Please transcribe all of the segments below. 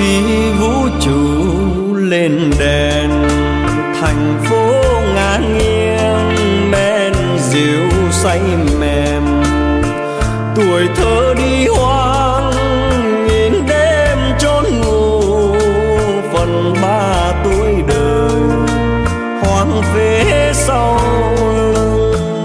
khi vũ trụ lên đèn, thành phố ngả nghiêng men rượu say mềm. Tuổi thơ đi hoang nhìn đêm chốn ngủ, phần 3 tuổi đời hoang phế sau lưng.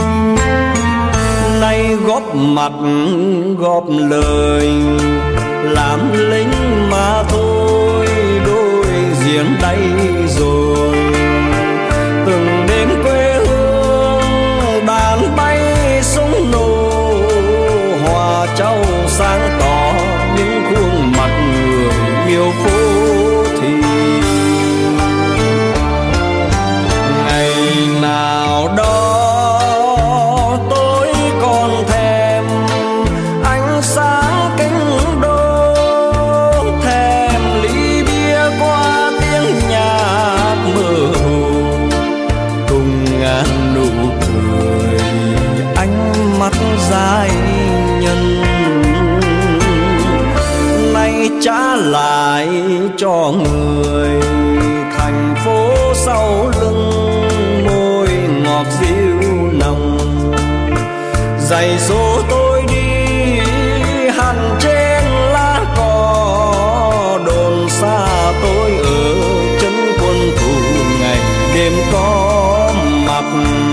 Nay góp mặt góp lời làm lính mà thôi, đôi giếng đây rồi. Từng đêm quê hương đàn bay súng nổ, hòa châu sáng tỏ những khuôn mặt người yêu phố thị. Ngày nào đó tôi còn thèm ánh sáng kính đô, thèm ly bia qua tiếng nhạc mơ hồ, cùng ngàn nụ cười ánh mắt dại nhân. Nay trả lại cho người thành phố sau lưng, môi ngọt dịu nồng. Giày số tôi đi hằn trên lá cỏ, đồn xa tôi ở chân quân thủ ngày đêm có mặt.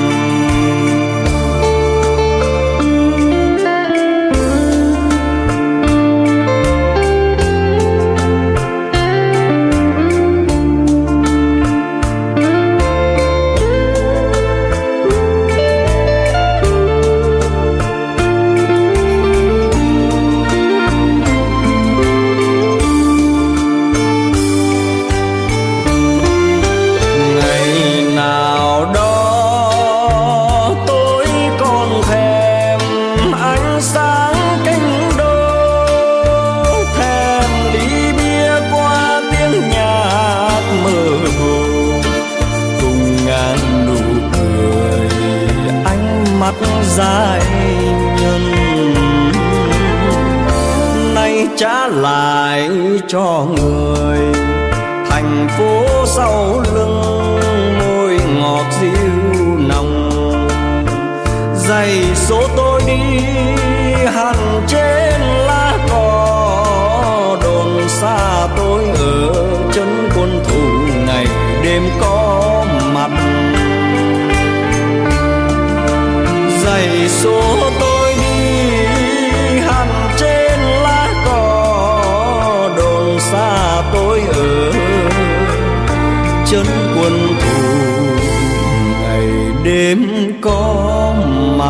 Giai nhân nay trả lại cho người thành phố sau lưng, môi ngọt dịu nồng. Giày số tôi đi hằn trên lá cỏ, đồn xa tôi ở chân quân thủ ngày đêm có mặt. Giày số tôi đi hằn trên lá cỏ, đồn xa tôi ở chân quân thủ ngày đêm có mặt.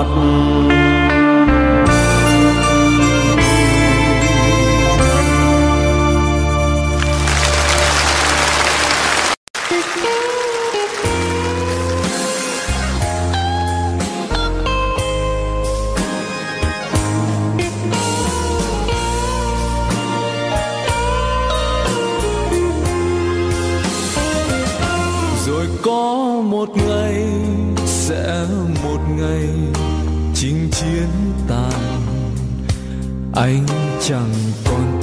Có một ngày sẽ một ngày chinh chiến tàn, anh chẳng còn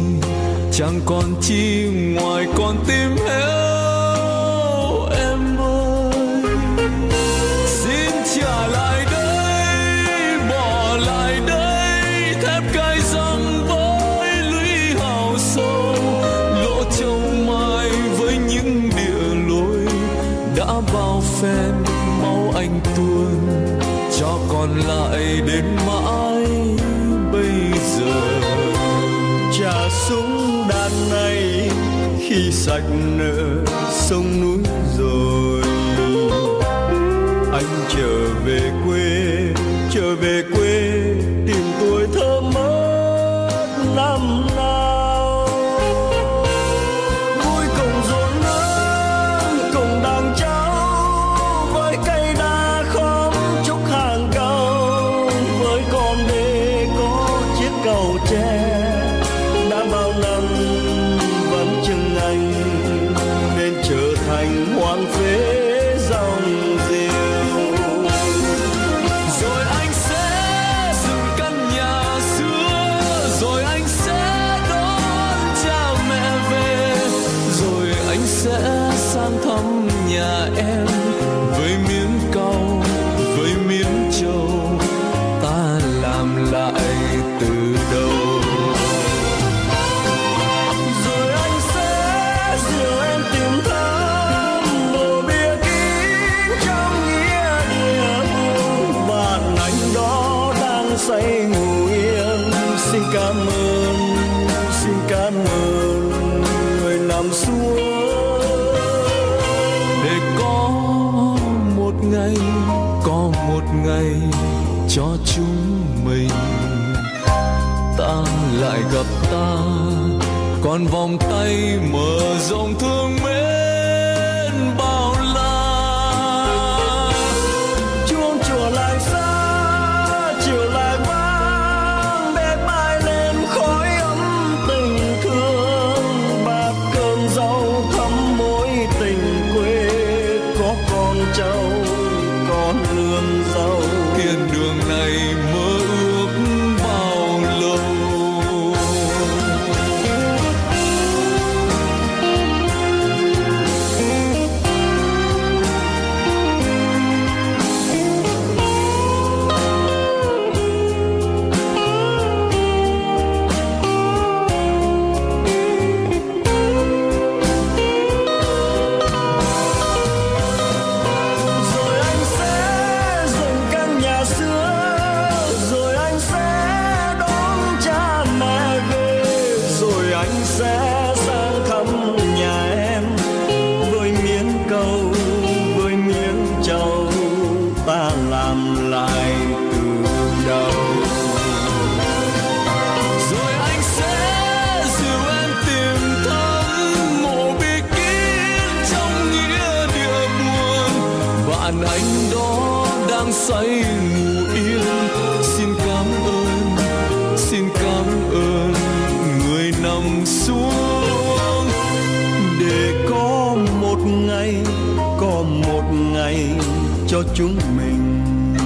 chi ngoài con tim héo. Em ơi xin trả lại đây, bỏ lại đây thép gai răng với lũy hào sâu, lỗ châu mai với những địa lối đã bao phen máu anh tuôn, cho còn lại đến mãi bây giờ. Trả súng đạn này khi sạch nợ sông núi rồi, anh trở về quê tìm tuổi thơ mất năm nào. Vui cùng ruộng nắng cùng đàn cháu, với cây đa khóm trúc hàng cao, với con đê có chiếc cầu tre đã bao năm vẫn chừng anh, nên trở thành hoang phế dòng rìu. Rồi anh sẽ cho chúng mình. Ta lại gặp ta, còn vòng tay mở rộng thương mến bao la. Chuông chùa làng xa chiều lại vang, để bay lên khói ấm tình thương. Bát cơm rau thắm mối tình quê, có con cháu con nương dâu. Thiên đường này mơ ước bao lâu. Rồi anh sẽ dựng căn nhà xưa, rồi anh sẽ đón cha mẹ về, rồi anh sẽ sang thăm nhà em với miếng câu với miếng trầu, ta làm lại từ đầu. Rồi anh sẽ dìu em tìm thăm mộ bí kín trong nghĩa địa buồn. Bạn anh đó đang say ngủ yên, xin cảm ơn người nằm xuống. Để có một ngày cho chúng mình,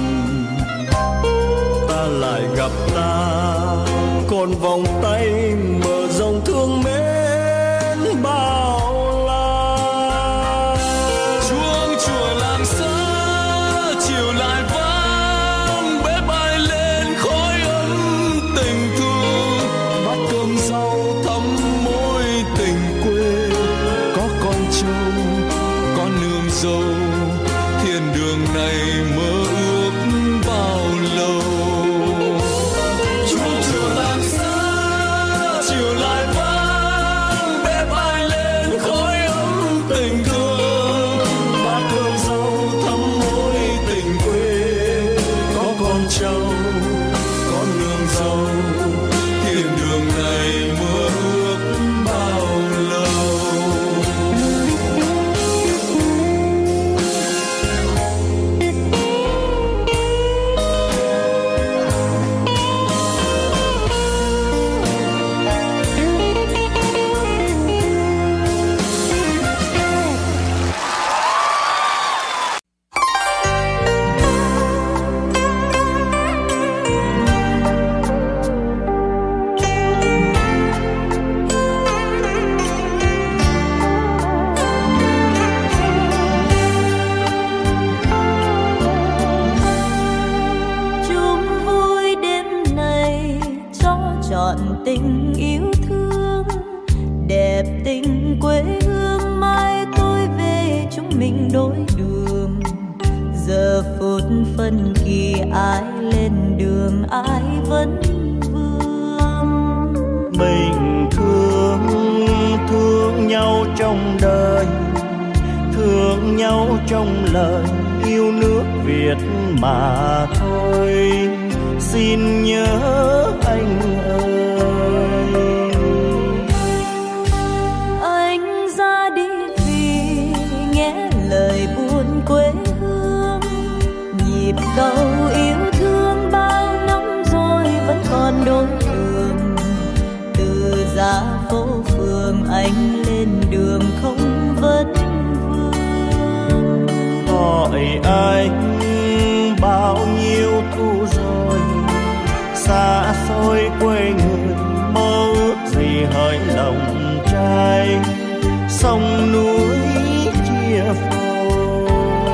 ta lại gặp ta, còn vòng tay mở rộng thương mến bao la. Chuông chùa làng xa chiều lại vang, bếp ai lên khói ấm tình thương. Bát cơm rau thắm mối tình quê, có con trâu con nương dâu. Thiên đường này mơ ước bao lâu. Chuông chùa làng xa chiều lại vang, bếp ai lên khói ấm tình thương. Bát cơm rau thắm mối tình quê, có con trâu con nương dâu. Thiên đường này mơ ước bao lâu. Chung vui đêm này cho trọn tình yêu thương, đẹp tình quê hương. Mai tôi về chúng mình đối đường, giờ phút phân kỳ ai lên đường ai vẫn vương. Mình thương nhau trong đời, thương nhau trong lời, yêu nước Việt mà thôi. Xin nhớ anh ơi. Anh ra đi vì nghe lời buồn quê hương, nhịp cầu yêu thương bao năm rồi vẫn còn đôi đường. Từ ra phố phường anh lên đường không vấn vương. Hỏi anh bao nhiêu thu rồi, xa xôi quê người, mơ ước gì hỡi lòng trai. Sông núi chia phôi.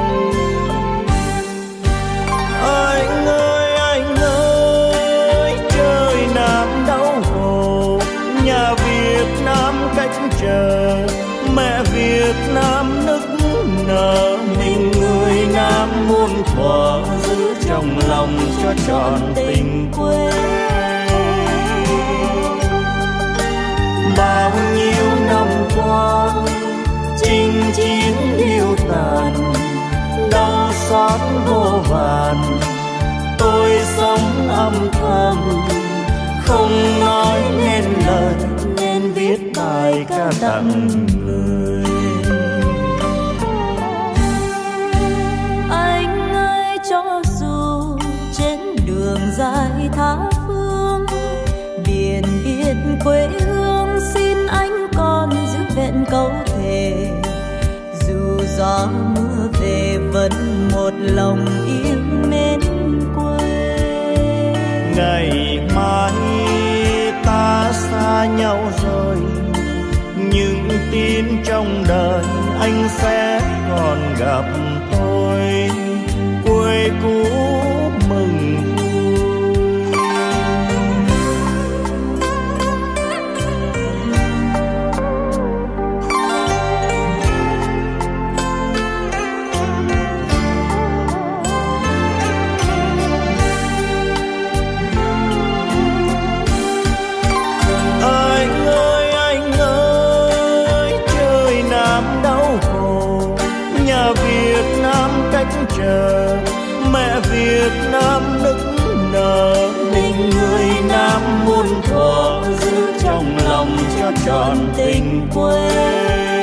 Anh ơi, trời Nam đau khổ, nhà Việt Nam cách chờ, mẹ Việt Nam nức nở. Mình người Nam muôn thuở giữ trong lòng cho trọn tình quê. Bao nhiêu năm qua chinh chiến điêu tàn, đau xót vô vàn. Tôi sống âm thầm, không nói nên lời nên viết bài ca tặng người. Anh ơi, cho dù trên đường dài tha phương, biển biệt quê hương, xin anh còn giữ vẹn câu thề. Dù gió mưa về vẫn một lòng yêu mến quê. Ngày mai ta xa nhau rồi, những tin trong đời anh sẽ còn gặp tôi. Quê cũ mừng chờ. Mẹ Việt Nam nức nở, tình người Nam muôn thuở, giữ trong lòng cho trọn tình quê.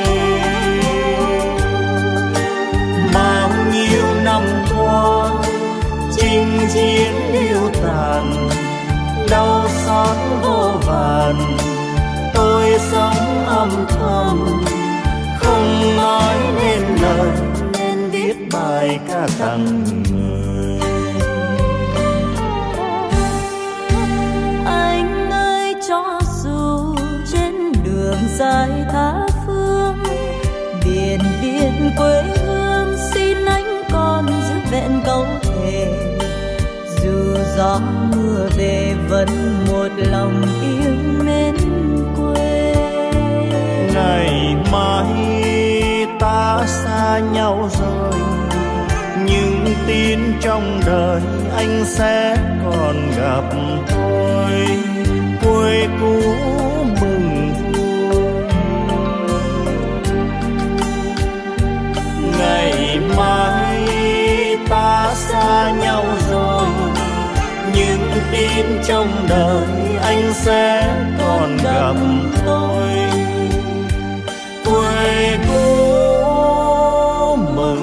Bao nhiêu năm qua chinh chiến điêu tàn, đau xót vô vàn, tôi sống âm thầm, không nói nên lời viết bài ca tặng người. Anh ơi, cho dù trên đường dài tha phương, biển biệt quê hương, xin anh còn giữ vẹn câu thề. Dù gió mưa về vẫn một lòng yêu mến quê. Ngày mai ta xa nhau rồi, những tin trong đời anh sẽ còn gặp tôi. Quê cũ mừng vui. Ngày mai ta xa nhau rồi, những tin trong đời anh sẽ còn gặp tôi. Quê cũ mừng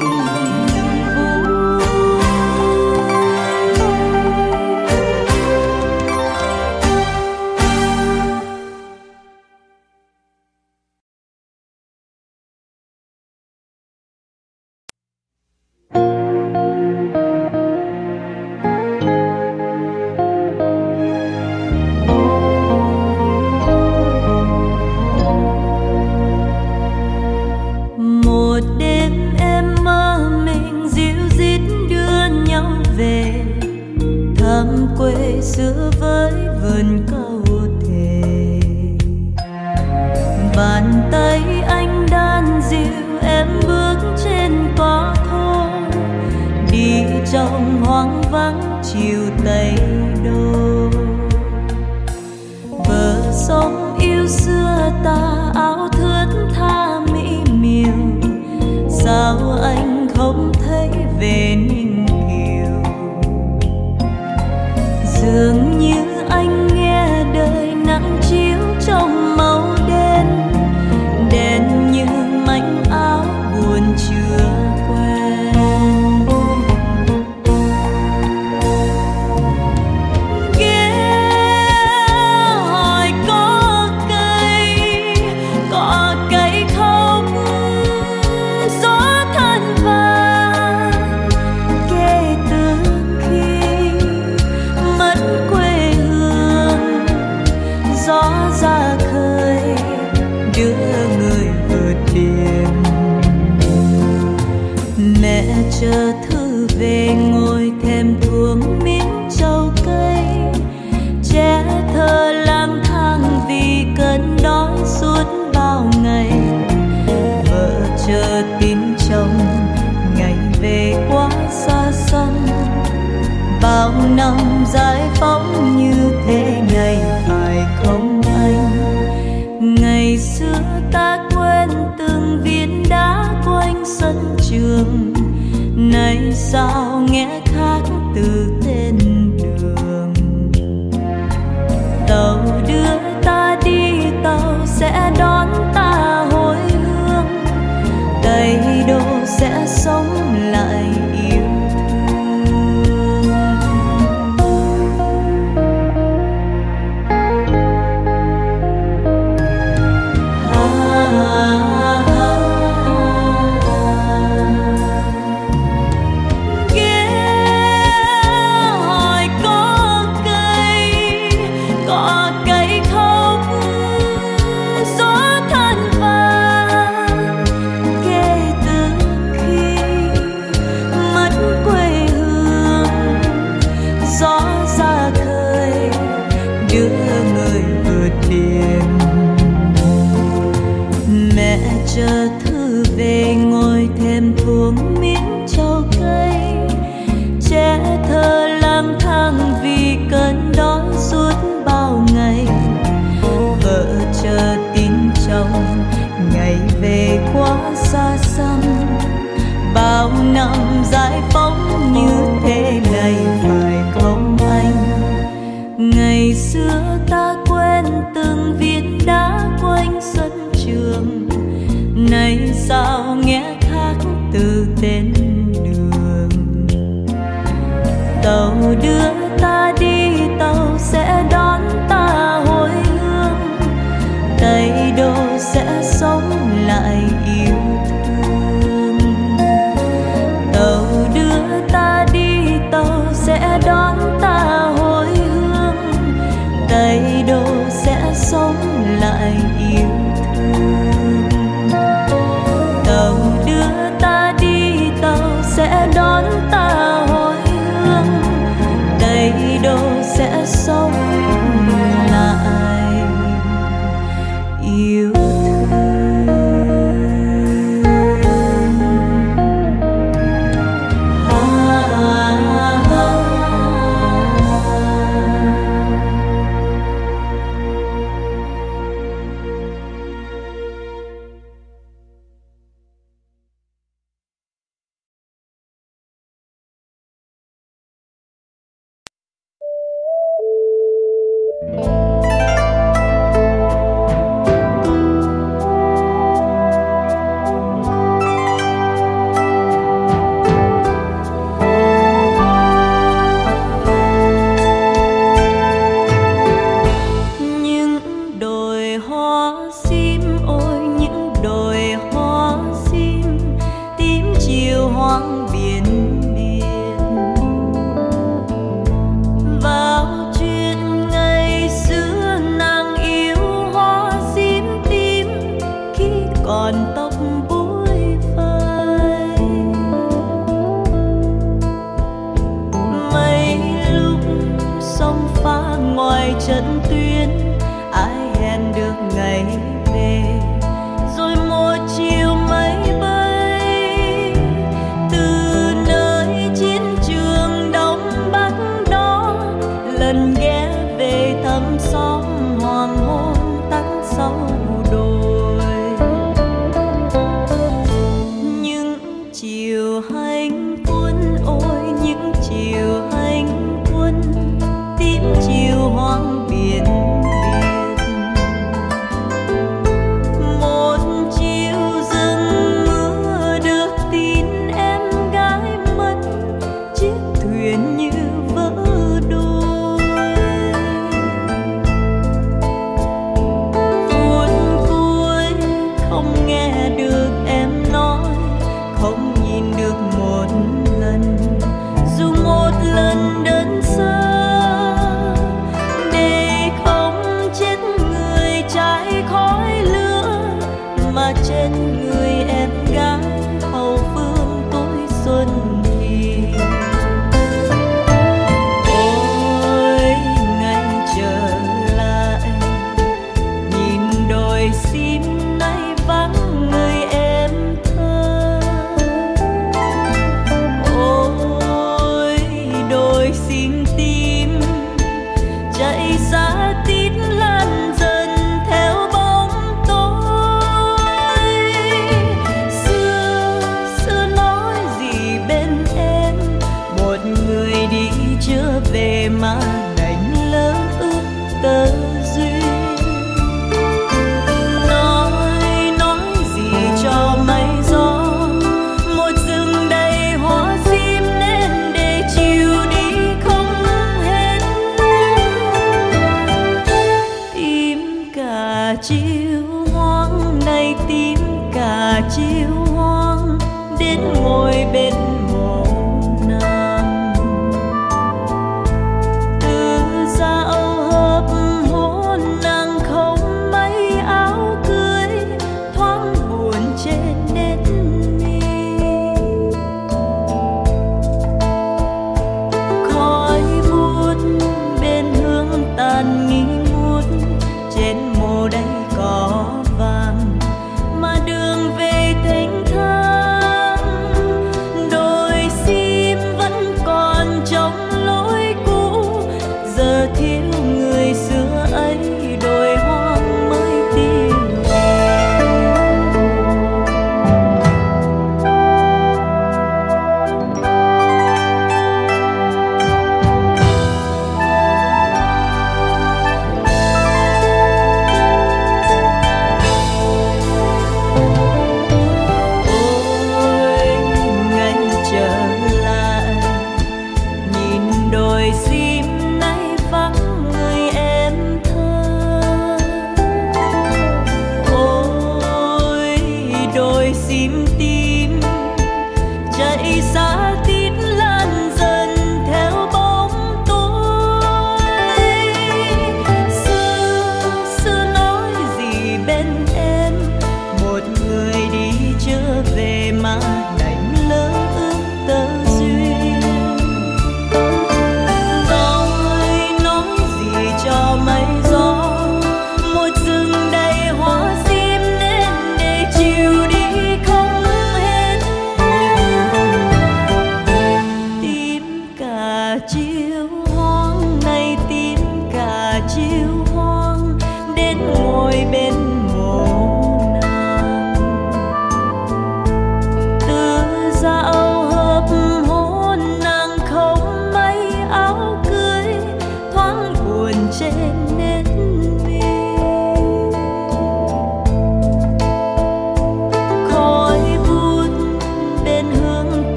xưa với vườn câu thề. Bàn tay anh đan dịu em bước trên cỏ khô, đi trong hoang vắng chiều Tây Đô. Bờ sông yêu xưa ta áo thướt tha mỹ miều, sao anh không thấy về Ninh Kiều? Dường như anh nghe đời nắng chiếu trong màu đen, đen như mảnh áo buồn chưa quen. Ghé hỏi có cây không, gió than vàng kể từ khi mất quê hương. Gió ra khơi đưa người vượt biển, mẹ chờ thư về ngồi thèm thuồng miếng trầu cây, trẻ thơ lang thang vì cơn đói suốt bao ngày. Vợ chờ tin chồng ngày về quá xa xăm, bao năm giải phóng như thế này phải không anh? Ngày xưa ta quên từng viên đá quanh sân trường, nay sao nghe khác từ tên đường. chồng, ngày về quá xa xăm. Bao năm giải phóng như thế này phải không anh? Ngày xưa ta quen từng viên đá quanh sân trường, nay sao nghe khác từ tên đường. Tàu đưa ta đi, tàu sẽ đón ta hồi hương, Tây Đô sẽ sống lại yêu thương. Tàu đưa ta đi, tàu sẽ đón ta hồi hương, Tây Đô sẽ sống lại yêu thương. Tàu đưa ta đi, tàu sẽ đón ta hồi hương, Tây Đô sẽ sống lại yêu thương. Đường về thênh thang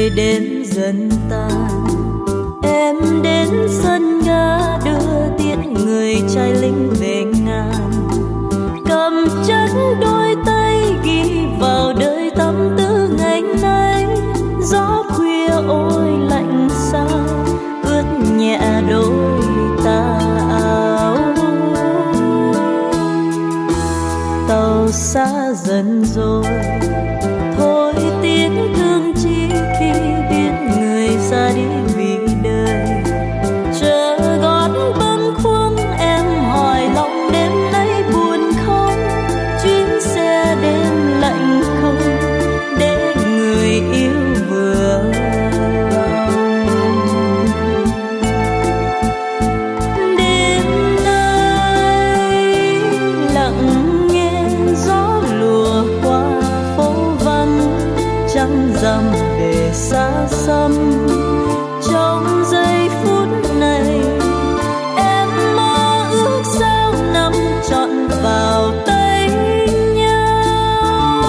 ngày đêm dần tan, em đến sân ga đưa tiễn người trai lính về ngàn, cầm chắc đôi tay ghi vào đời tâm tư ngày nay. Gió khuya ôi lạnh sao ướt nhẹ đôi tà áo, tàu xa dần rồi thôi tiếng thương chi khi biết người ra đi vì đời. Chờ gót bâng khuâng em hỏi lòng đêm nay buồn không, chuyến xe đêm lạnh không để người yêu vừa lòng. Đêm nay lặng nghe gió lùa qua phố vắng, trăng rằm để xa xăm. Trong giây phút này em mơ ước sao nắm trọn vào tay nhau.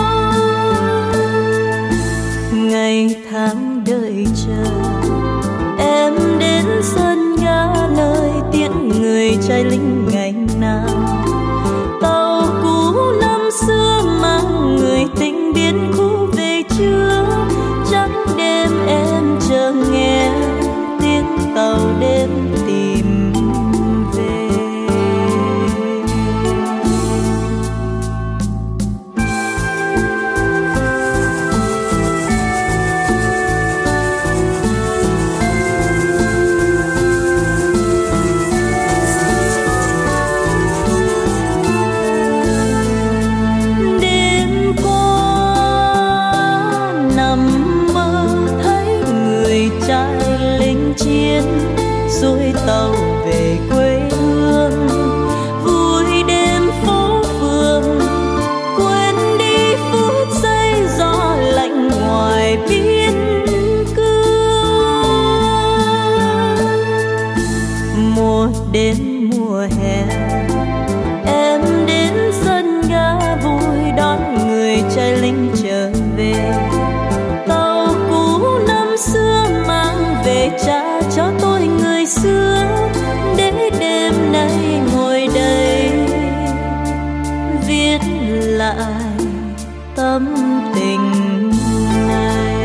Ngày tháng đợi chờ em đến sân ga nơi tiễn người trai lính ngày nào. Tàu cũ năm xưa mang người tình biến khu về chưa, chắc đêm em chờ nghe tiếng tàu đêm tìm về. Đêm qua nằm mơ thấy người trai lính chiến xuôi tàu về quê hương, vui đêm phố phường quên đi phút giây gió lạnh ngoài biên cương. Mùa đến mùa hè em đến sân ga vui đón người trai lính trở về. Tàu cũ năm xưa mang về trả cho tôi người xưa, để đêm nay ngồi đây viết lại tâm tình này.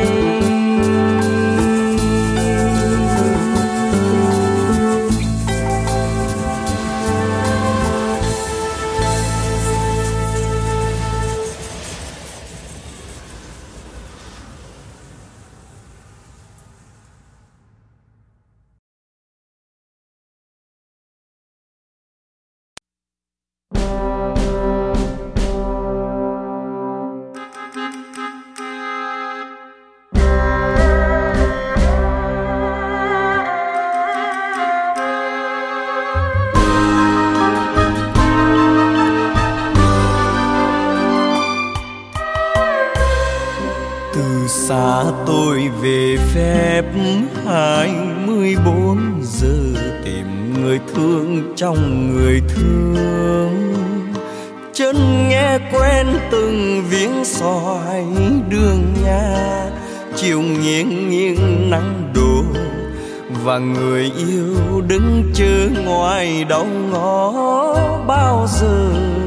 Từ xa tôi về phép 24 giờ tìm người thương trong người thương. Chân nghe quen từng viếng xoài đường nhà, chiều nghiêng nghiêng nắng đổ và người yêu đứng chờ ngoài đầu ngõ bao giờ.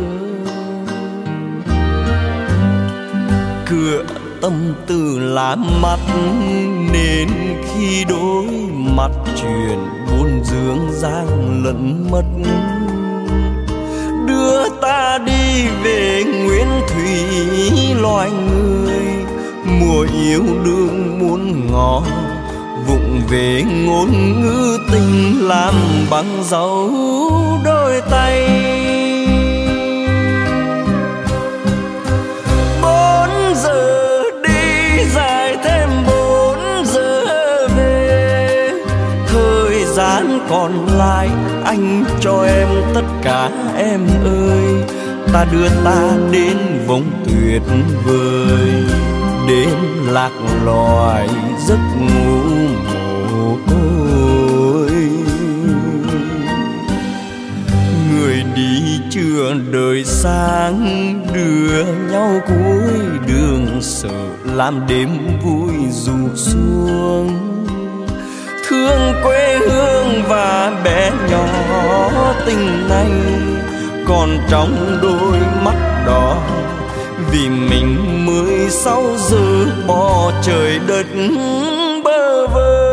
Cửa tâm tư làm mắt nên khi đối mặt chuyện buồn dương giang lẫn mất. Đưa ta đi về nguyên thủy loài người, mùa yêu đương muôn ngõ vụng về ngôn ngữ tình làm bằng dấu đôi tay. 4 giờ đi dài thêm 4 giờ về, thời gian còn lại anh cho em tất cả em ơi. Ta đưa ta đến vùng tuyệt vời, đến lạc loài giấc ngủ mồ côi. Người đi chưa đời sáng đưa nhau cuối đường, sợ làm đêm vui ru xuống. Thương quê hương và bé nhỏ tình này còn trong đôi mắt đỏ, vì mình 16 giờ bỏ trời đất bơ vơ.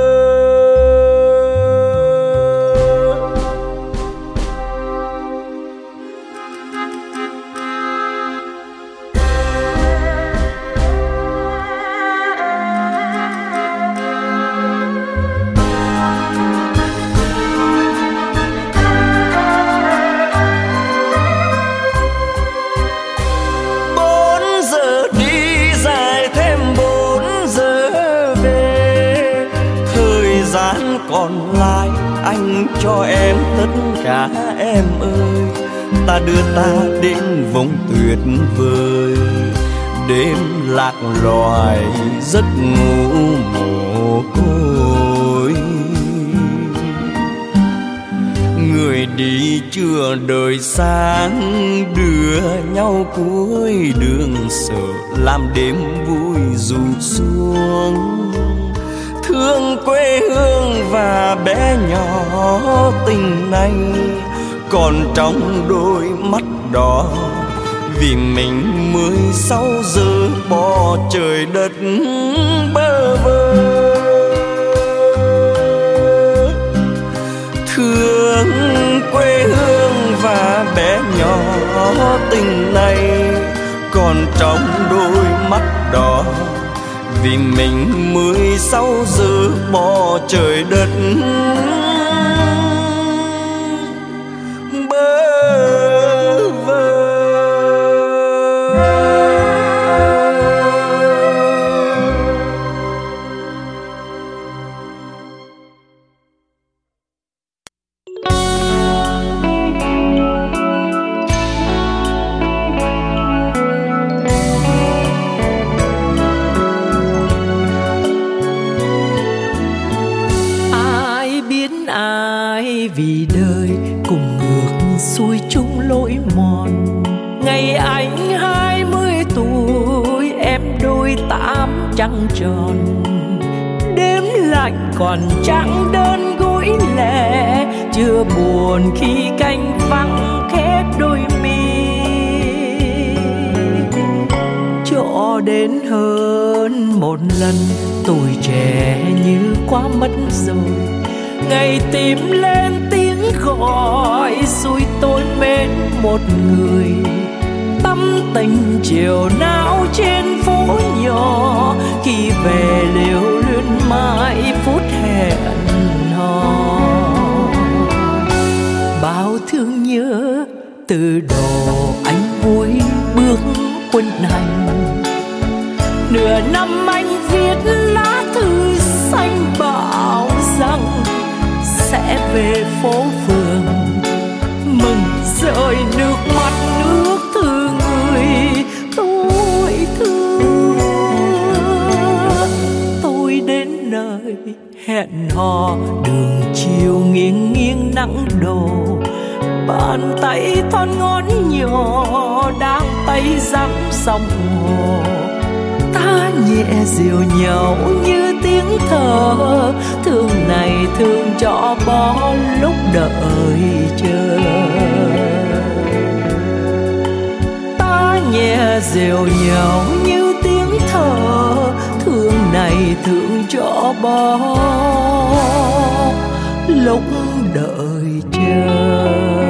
Còn lại anh cho em tất cả em ơi, ta đưa ta đến vùng tuyệt vời, đêm lạc loài giấc ngủ mồ côi. Người đi chưa đời sáng đưa nhau cuối đường, sợ làm đêm vui ru xuống. Thương quê hương và bé nhỏ tình này còn trong đôi mắt đỏ, vì mình 16 giờ bỏ trời đất bơ vơ. Thương quê hương và bé nhỏ tình này còn trong đôi mắt đỏ, vì mình 16 giờ bỏ trời đất bơ vơ. Vì đời cùng ngược xuôi chung lối mòn, ngày anh 20 tuổi em đôi 8 trăng tròn. Đêm lạnh còn trắng đơn gối lẻ, chưa buồn khi canh vắng khép đôi mi. Cho đến hơn một lần tuổi trẻ như quá mất rồi, ngày tìm lên tiếng gọi xui tôi mến một người. Tâm tình chiều nào trên phố nhỏ, khi về lưu luyến mãi phút hẹn hò. Bao thương nhớ từ độ anh vui bước quân hành, nửa năm anh viết lá thư xanh bảo rằng sẽ về phố phường, mừng rơi nước mắt nước thương người tôi thương. Tôi đến nơi hẹn hò, đường chiều nghiêng nghiêng nắng đổ, bàn tay thon ngón nhỏ đang tay dắm sông hồ. Ta nhẹ dịu nhau như tiếng thở, thương này thương cho bỏ lúc đợi chờ. Ta nhẹ dịu nhau như tiếng thở, thương này thương cho bỏ lúc đợi chờ.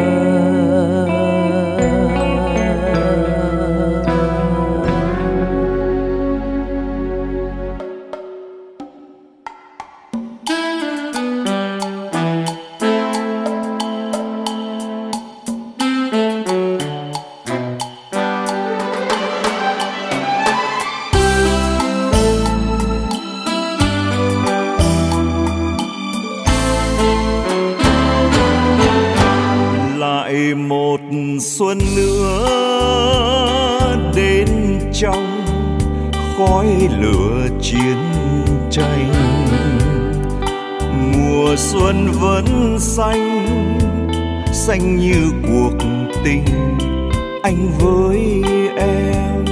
Xuân nữa đến trong khói lửa chiến tranh, mùa xuân vẫn xanh xanh như cuộc tình anh với em.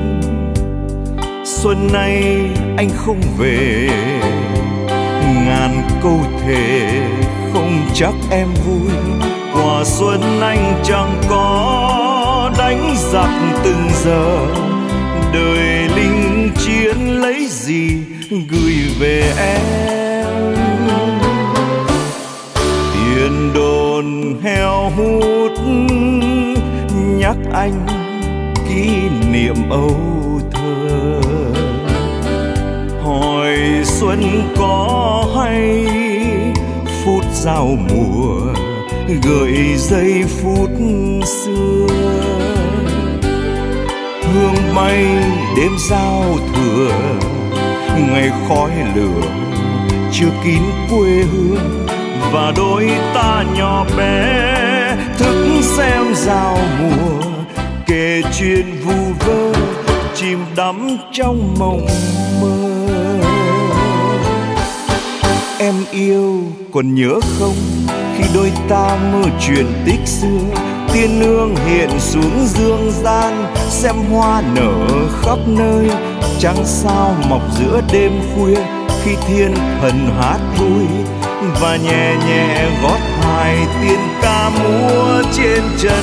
Xuân nay anh không về, ngàn câu thề không chắc em vui. Quả xuân anh chẳng có đánh giặc từng giờ, đời linh chiến lấy gì gửi về em. Tiền đồn heo hút nhắc anh kỷ niệm âu thơ. Hỏi xuân có hay phút giao mùa gợi giây phút xưa. Hương bay đêm giao thừa, ngày khói lửa chưa kín quê hương. Và đôi ta nhỏ bé thức xem giao mùa, kể chuyện vu vơ chìm đắm trong mộng mơ. Em yêu còn nhớ không, khi đôi ta mơ chuyện tích xưa. Tiên nương hiện xuống dương gian, xem hoa nở khắp nơi. Trăng sao mọc giữa đêm khuya, khi thiên thần hát vui. Và nhẹ nhẹ gót hài tiên ca múa trên trần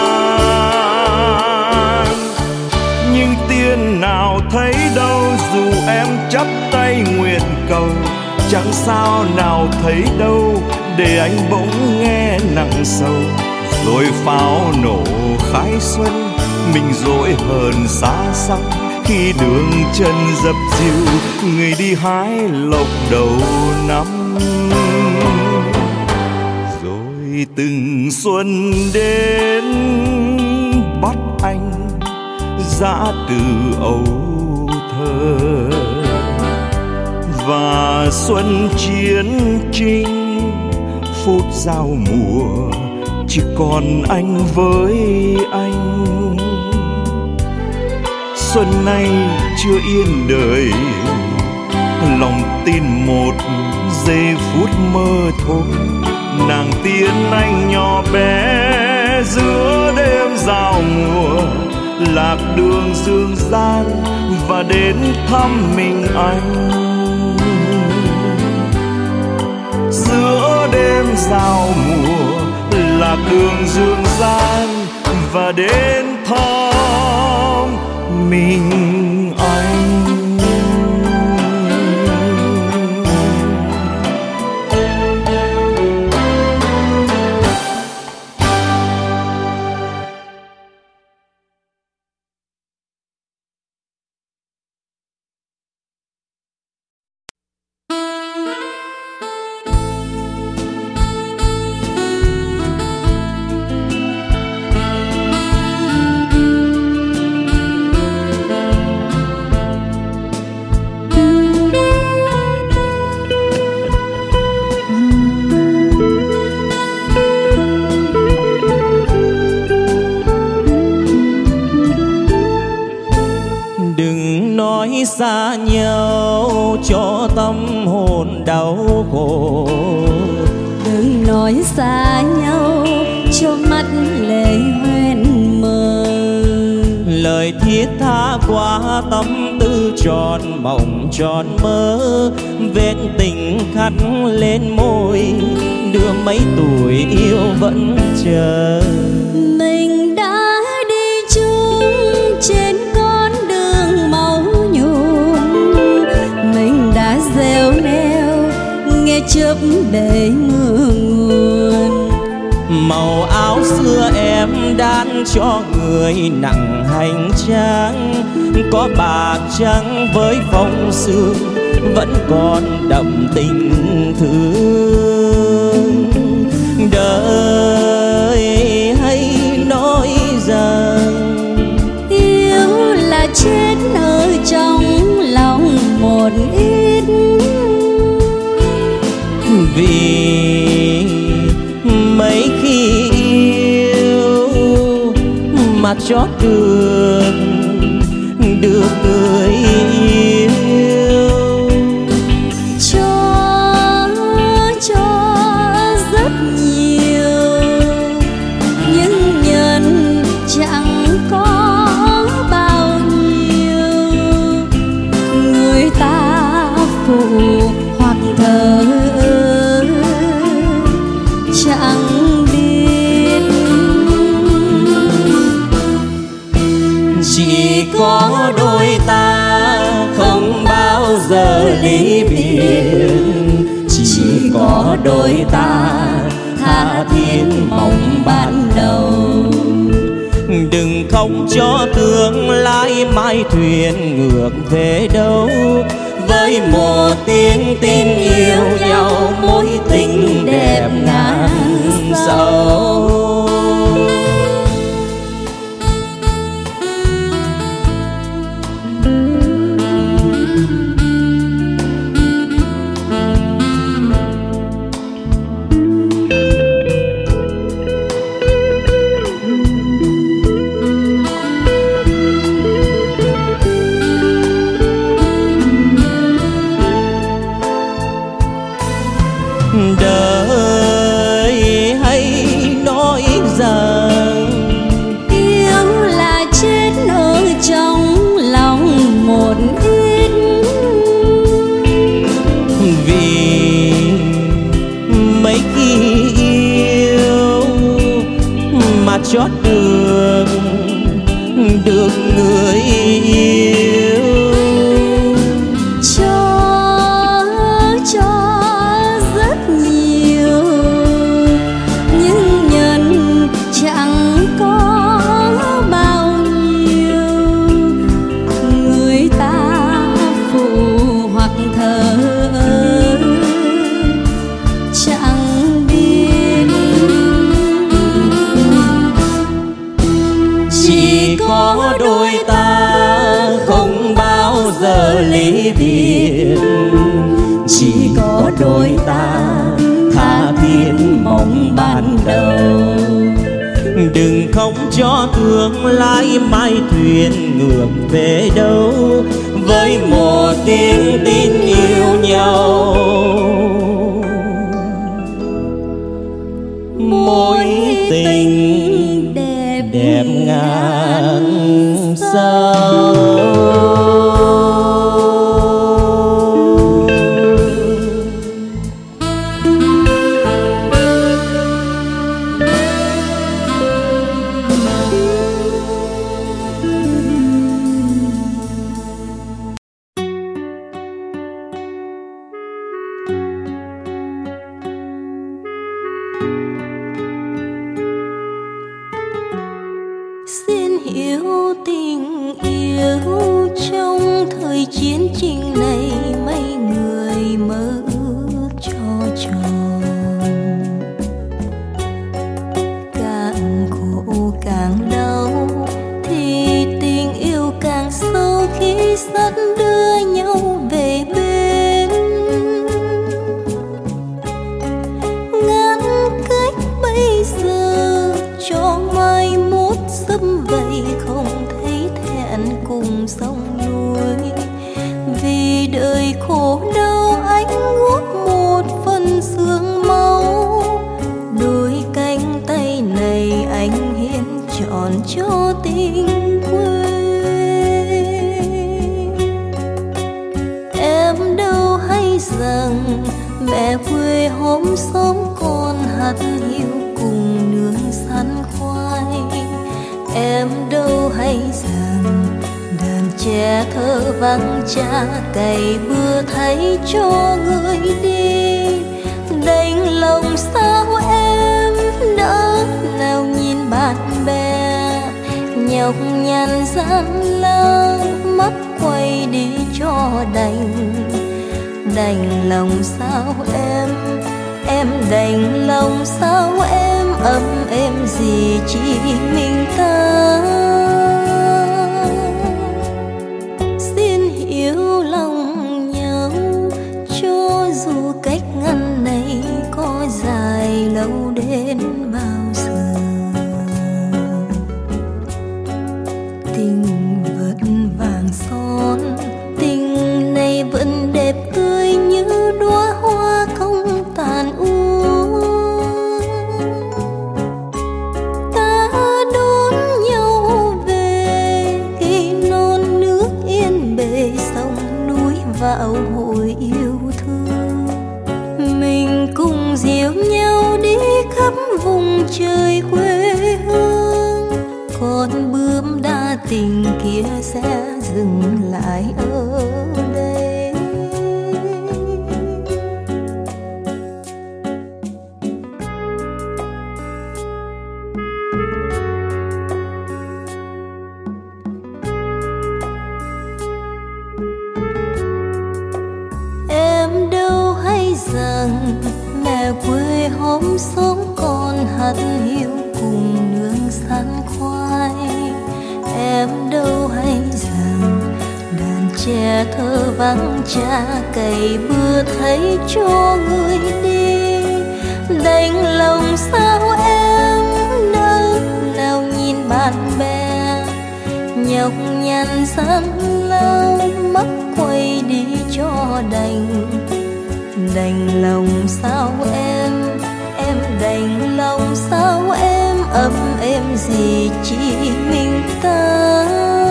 gian. Nhưng tiên nào thấy đâu, dù em chắp tay nguyện cầu. Chẳng sao nào thấy đâu, để anh bỗng nghe nặng sầu. Rồi pháo nổ khai xuân, mình dỗi hờn xa xăm. Khi đường chân dập dìu, người đi hái lộc đầu năm. Rồi từng xuân đến bắt anh giã từ âu thơ. Và xuân chiến trinh phút giao mùa, chỉ còn anh với anh. Xuân nay chưa yên đời, lòng tin một giây phút mơ thôi. Nàng tiên anh nhỏ bé giữa đêm giao mùa, lạc đường dương gian và đến thăm mình anh. Giữa đêm giao mùa, lạc đường dương gian và đến thăm mình anh. xa nhau cho tâm hồn đau khổ. Đừng nói xa nhau cho mắt lệ hoen mờ. Lời thiết tha qua tâm tư tròn mộng tròn mơ. Vết tình khắc lên môi đưa mấy tuổi yêu vẫn chờ. Mình đã đi chung trên con đường máu nhuộm. Mình đã gieo neo nghe chớp đầy mưa nguồn. Màu áo xưa em đan cho người nặng hành trang. Có bạc trắng với phong sương vẫn còn đậm tình thương. Đời hay nói rằng yêu là chết ở trong lòng một ít. Vì mấy khi yêu mà chót được người yêu. Cho rất nhiều giờ ly biệt, chỉ có đôi ta tha thiết mộng ban đầu. Đừng khóc cho tương lai mai thuyền ngược về đâu, với một tiếng tin yêu nhau mối tình đẹp ngàn sâu. Đời hay nói rằng yêu là chết ở trong lòng một ít, vì mấy khi yêu mà chót được người yêu. Có đôi ta không bao giờ ly biệt, chỉ có đôi ta tha thiết mộng ban đầu. Đừng khóc cho tương lai mai thuyền ngược về đâu, với một tiếng tin yêu nhau mối tình đẹp ngàn sao. Xin hiểu tình yêu trong thời chiến tranh này, mấy người mơ ước cho tròn. Càng khổ càng đau thì tình yêu càng sâu khi dắt đưa nhau về bên. Ngăn cách bây giờ cho mai mốt sớm vậy không thấy thẹn cùng sông núi. Vì đời khổ đau anh guốc một phần xương máu, đôi cánh tay này anh hiến trọn cho tình quê. Em đâu hay rằng mẹ quê hôm sống còn hạt hiu cùng nướng sắn khoai. Em đâu hay rằng đàn trẻ thơ vắng cha cày bừa thay cho người đi. Đành lòng sao em đỡ nào nhìn bạn bè nhọc nhằn gian lao, mắt quay đi cho đành. Đành lòng sao em đành lòng sao em ấm êm gì chỉ mình ta. Xin hiểu lòng nhau cho dù cách ngăn này có dài lâu đến bao giờ. Tình vẫn vàng son, tình này vẫn đẹp tươi như đóa hoa không tàn úa. Ta đón nhau về khi non nước yên bề sông núi vào hội yêu thương. Mình cùng dìu nhau đi khắp vùng trời quê hương. Con bướm đa tình kia sẽ dừng lại ở đây. rằng mẹ quê hôm sống còn hạt hiu cùng nương sắn khoai. Em đâu hay rằng đàn trẻ thơ vắng cha cày bừa thấy cho người đi. Đành lòng sao em nỡ nào nhìn bạn bè nhọc nhằn gian lao mắc quay đi cho đành. Đành lòng sao em đành lòng sao em ấm êm gì chỉ mình ta.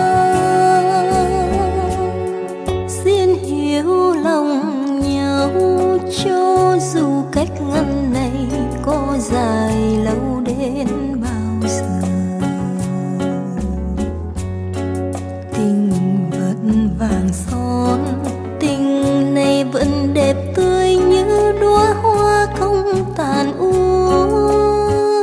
Xin hiểu lòng nhau cho dù cách ngăn này có dài lâu đến bao giờ. Tình vẫn vàng son, tình này vẫn đẹp tươi như đóa hoa không tàn úa.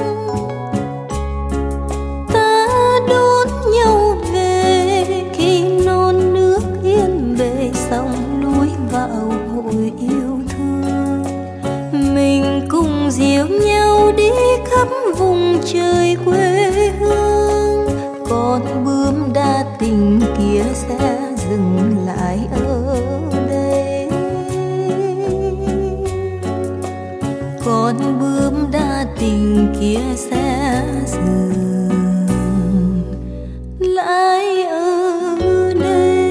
Ta đón nhau về khi non nước yên bề sông núi vào hội yêu thương. Mình cùng dìu nhau đi khắp vùng trời quê hương. Con bướm đa tình kia sẽ dừng lại ở đây. Con bướm đa tình kia sẽ dừng lại ở đây.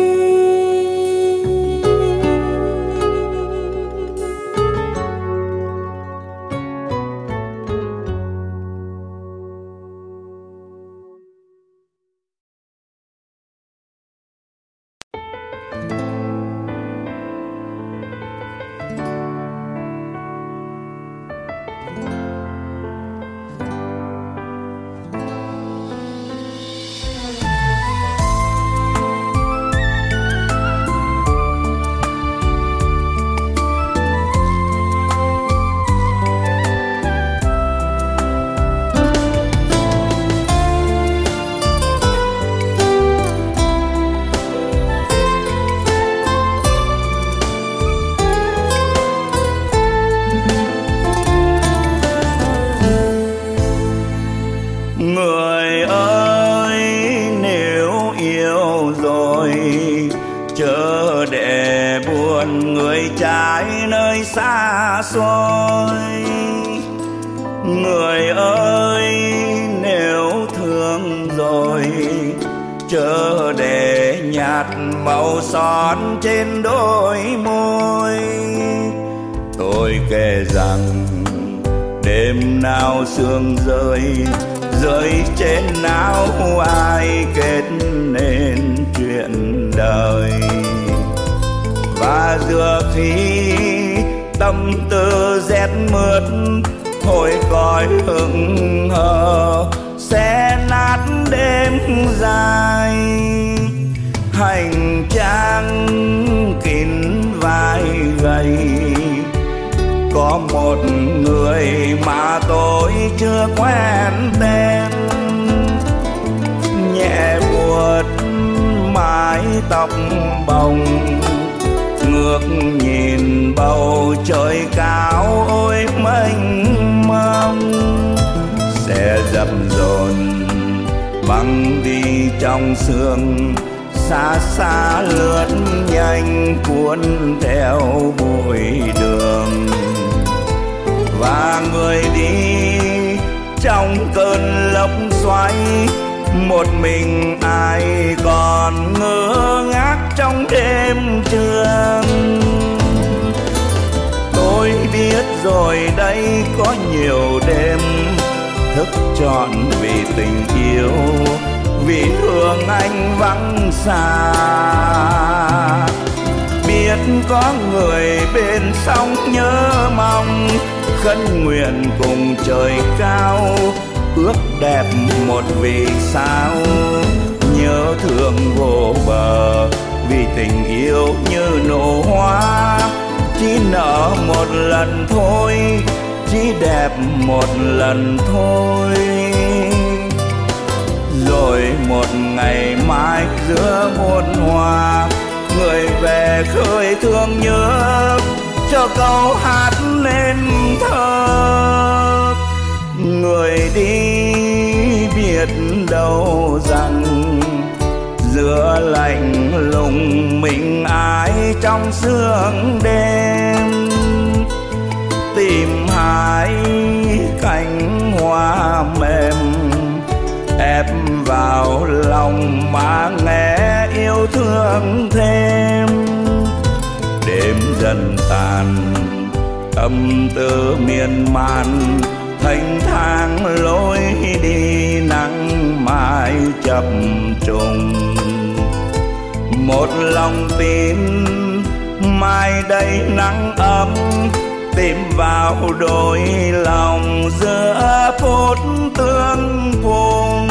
Người ơi, nếu yêu rồi chớ để buồn người trái nơi xa xôi. Người ơi, nếu thương rồi chớ để nhạt màu son trên đôi môi. Tôi kể rằng đêm nào sương rơi rơi trên áo ai kết nên chuyện đời. Và giữa khi tâm tư rét mướt thôi cõi hững hờ sẽ nát đêm dài. Hành trang kín vai gầy có một người mà tôi chưa quen tên. Nhẹ vuốt mái tóc bồng ngước nhìn bầu trời cao ôi mênh mông. Xe dập dồn băng đi trong sương xa xa lướt nhanh cuốn theo bụi đường. Và người đi trong cơn lốc xoáy một mình ai còn ngơ ngác trong đêm trường. Tôi biết rồi đây có nhiều đêm thức trọn vì tình yêu, vì thương anh vắng xa. Biết có người bên sông nhớ mong khấn nguyện cùng trời cao, ước đẹp một vì sao. Nhớ thương vô bờ vì tình yêu như nụ hoa, chỉ nở một lần thôi, chỉ đẹp một lần thôi. Rồi một ngày mai giữa muôn hoa, người về khơi thương nhớ cho cho câu hát nên thơ. Người đi biết đâu rằng giữa lạnh lùng mình ai trong sương đêm, tìm hai cánh hoa mềm ép vào lòng mà nghe yêu thương thêm. Đêm dần tàn tâm tư miên man, thanh thang lối đi nắng mai chập trùng. Một lòng tin mai đây nắng ấm tìm vào đôi lòng giữa phút tương phùng.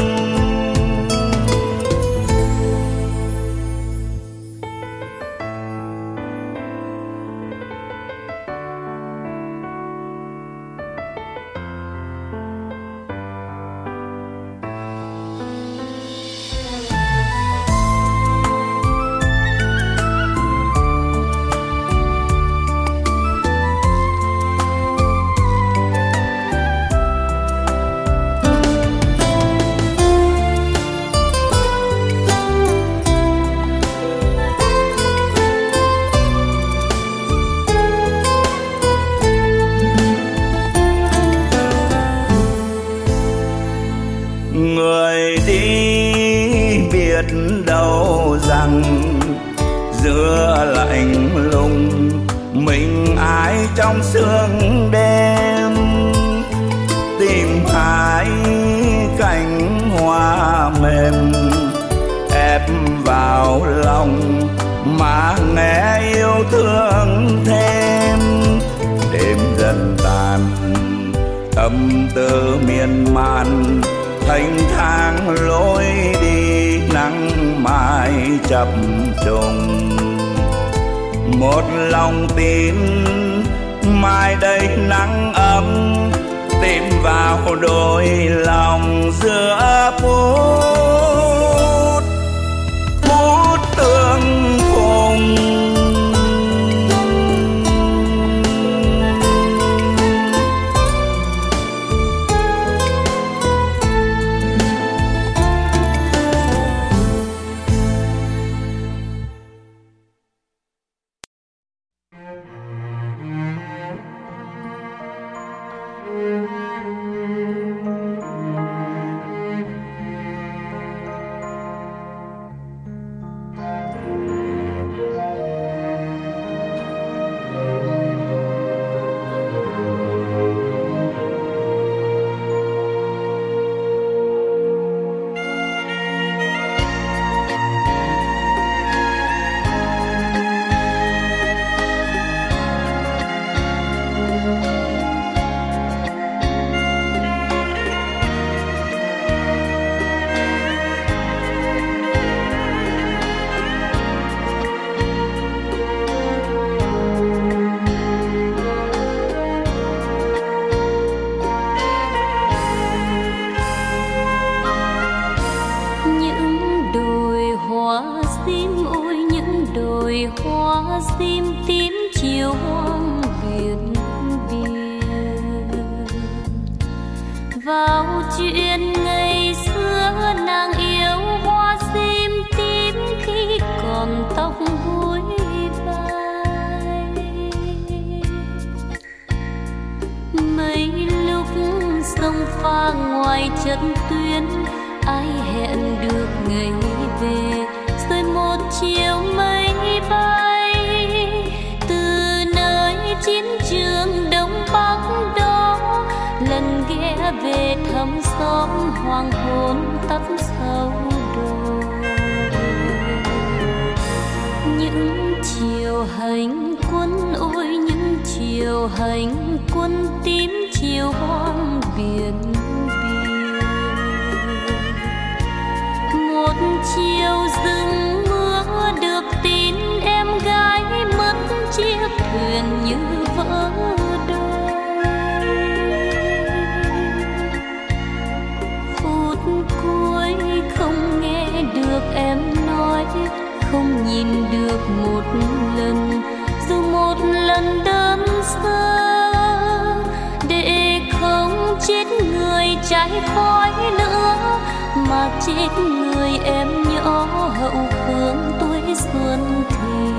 Người đi biết đâu rằng giữa lạnh lùng mình ai trong sương đêm, tìm hai cánh hoa mềm ép vào lòng mà nghe yêu thương thêm. Đêm dần tàn tâm tư miên man, thanh thang lối đi nắng mai chập trùng. Một lòng tin mai đây nắng ấm tìm vào đôi lòng giữa phút tương phùng. Không nhìn được một lần, dù một lần đơn trái khói nữa, mà trên người em nhỏ hậu phương tuổi xuân thì.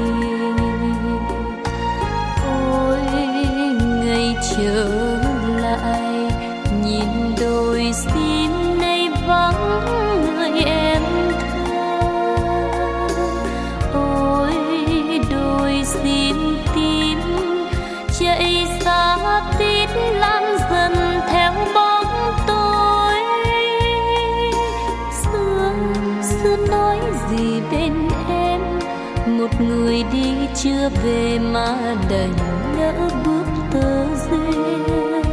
Ôi ngày trở lại nhìn đôi sim nay vắng người em thơ. Ôi đôi sim tím chạy xa tít lan dần theo bóng tối. Xưa nói gì bên em, một người đi chưa về mà đành lỡ bước tơ duyên.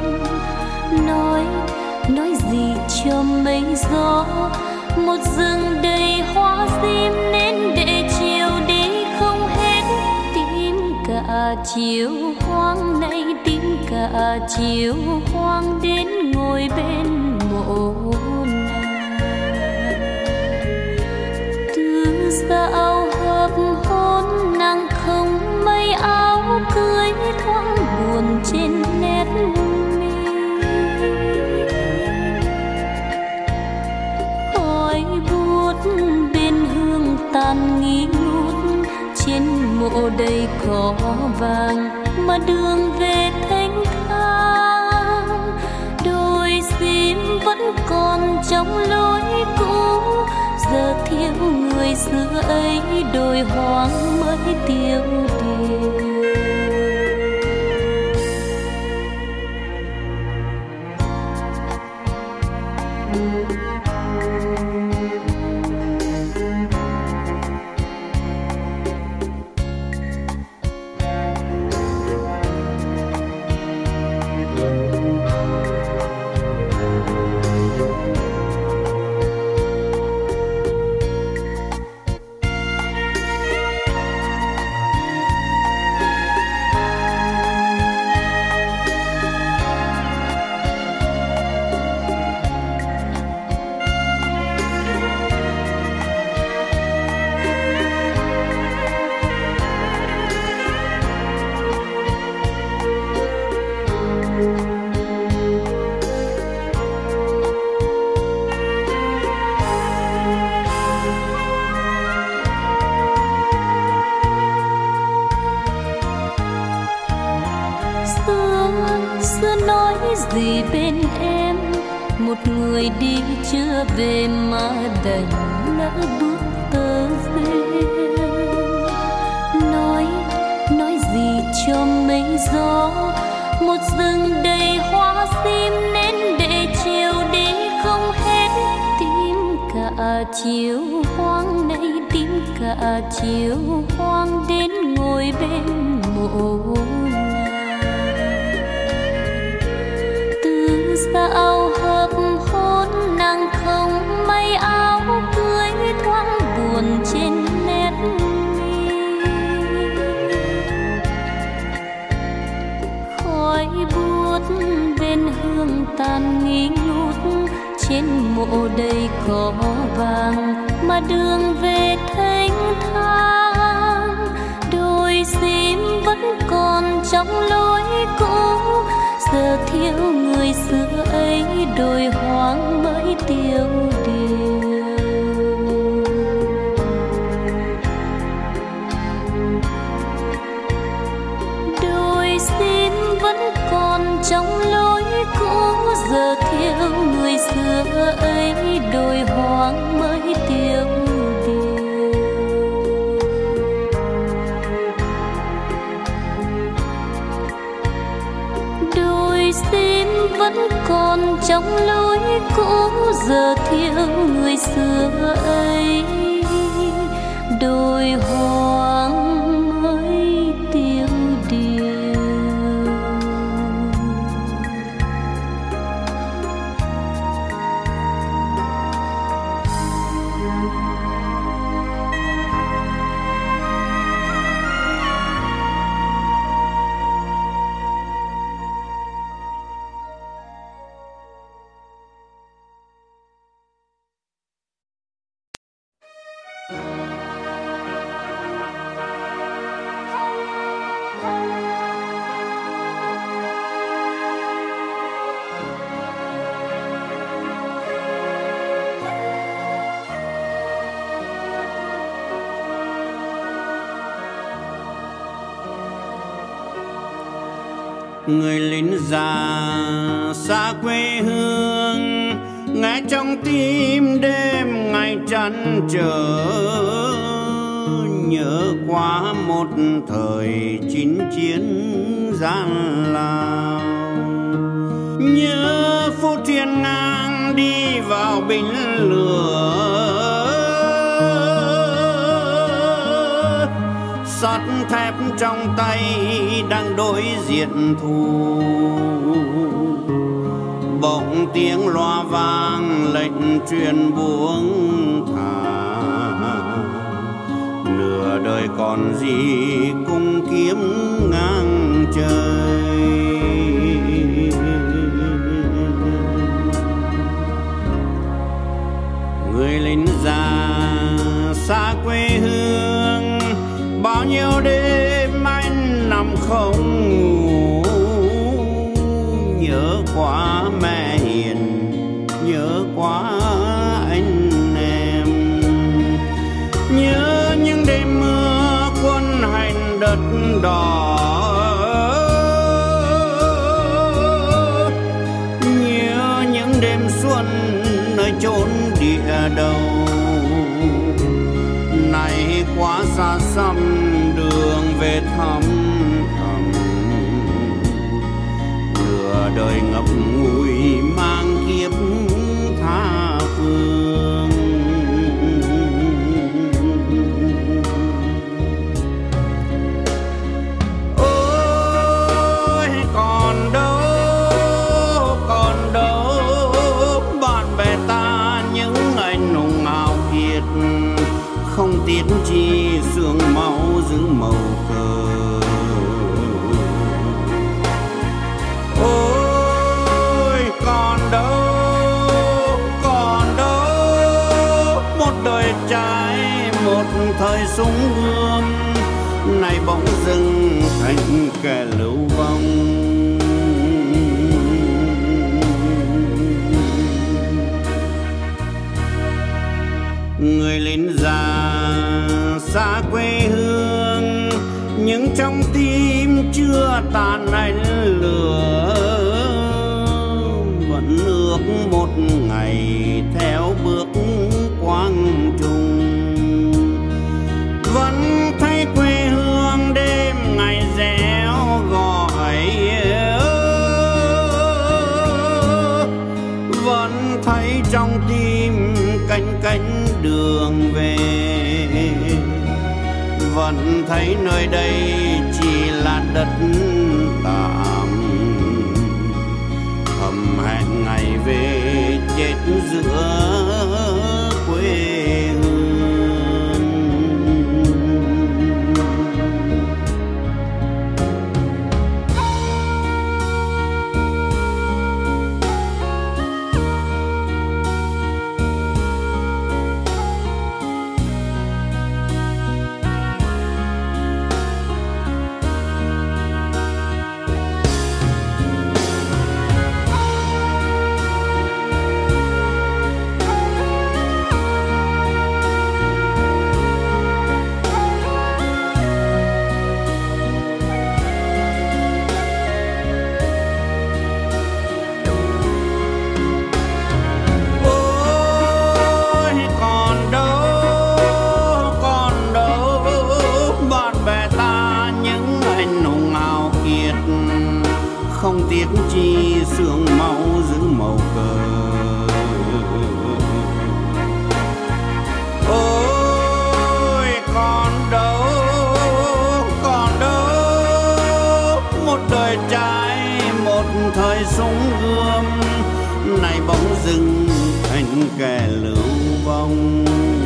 Nói gì cho mây gió, một rừng đầy hoa sim nên để chiều đi không hết. Tìm cả chiều hoang này, tìm cả chiều hoang đến ngồi bên mộ nàng. Từ dạo hợp hôn nàng không mây áo cưới, thoáng buồn trên nét mi. Khói buốt bên hương tàn nghi ngút, trên mộ đầy cỏ vàng mà đường về thanh thang. Đôi sim vẫn còn trong lối cũ, giờ thiếu người xưa ấy đôi hoang mới tiêu điều. Xưa nói gì bên em, một người đi chưa về mà đành lỡ bước tơ duyên. Nói gì cho mây gió, một rừng đầy hoa sim nên để chiều đi không hết. Tìm cả chiều hoang này, tìm cả chiều hoang đến ngồi bên mộ nàng. Dạo hợp hôn nàng không may áo cưới, thoáng buồn trên nét mi. Khói buốt bên hương tàn nghi ngút, trên mộ đầy cỏ vàng mà đường về thanh thang. Đôi sim vẫn còn trong lối cũ, giờ thiếu người xưa ấy đôi hoang mới tiêu điều. Đôi sim vẫn còn trong lối cũ, giờ thiếu người xưa ấy đôi hoang mới tiêu điều. Sim vẫn còn trong lối cũ, giờ thiếu người xưa ấy đôi hoang mới tiêu điều. người lính già xa quê hương, nghe trong tim đêm ngày trăn trở, nhớ qua một thời chinh chiến gian lao, nhớ phút thiên ngang đi vào binh lửa, sắt thép trong tay đang đối diện thù, bỗng tiếng loa vang lệnh truyền buông thả, nửa đời còn gì cung kiếm ngang trời. Người lính già xa quê hương, bao nhiêu đêm anh nằm không ngủ, nhớ quá mẹ hiền, nhớ quá anh em, nhớ những đêm mưa quân hành đất đỏ, nhớ những đêm xuân nơi chốn địa đầu, này quá xa xăm đường về thăm thầm, nửa đời ngập ngùi mang kiếp tha phương. Ôi còn đâu bạn bè ta những anh hùng hào kiệt, không tiếc chi xương máu giữ màu cờ. Ôi còn đâu một đời trai một thời súng gươm, này bỗng dưng thành kẻ lưu vong. Người lính già xa quê hương, nhưng trong tim chưa tàn ánh lửa, vẫn ước một ngày theo bước quang trung, vẫn thấy quê hương đêm ngày réo gọi, vẫn thấy trong tim canh cánh đường về, vẫn thấy nơi đây chỉ là đất tạm, thầm hẹn ngày về chết giữa quê hương. Không tiếc chi xương máu giữ màu cờ. Ôi còn đâu một đời trai một thời súng gươm, này bỗng dưng thành kẻ lưu vong.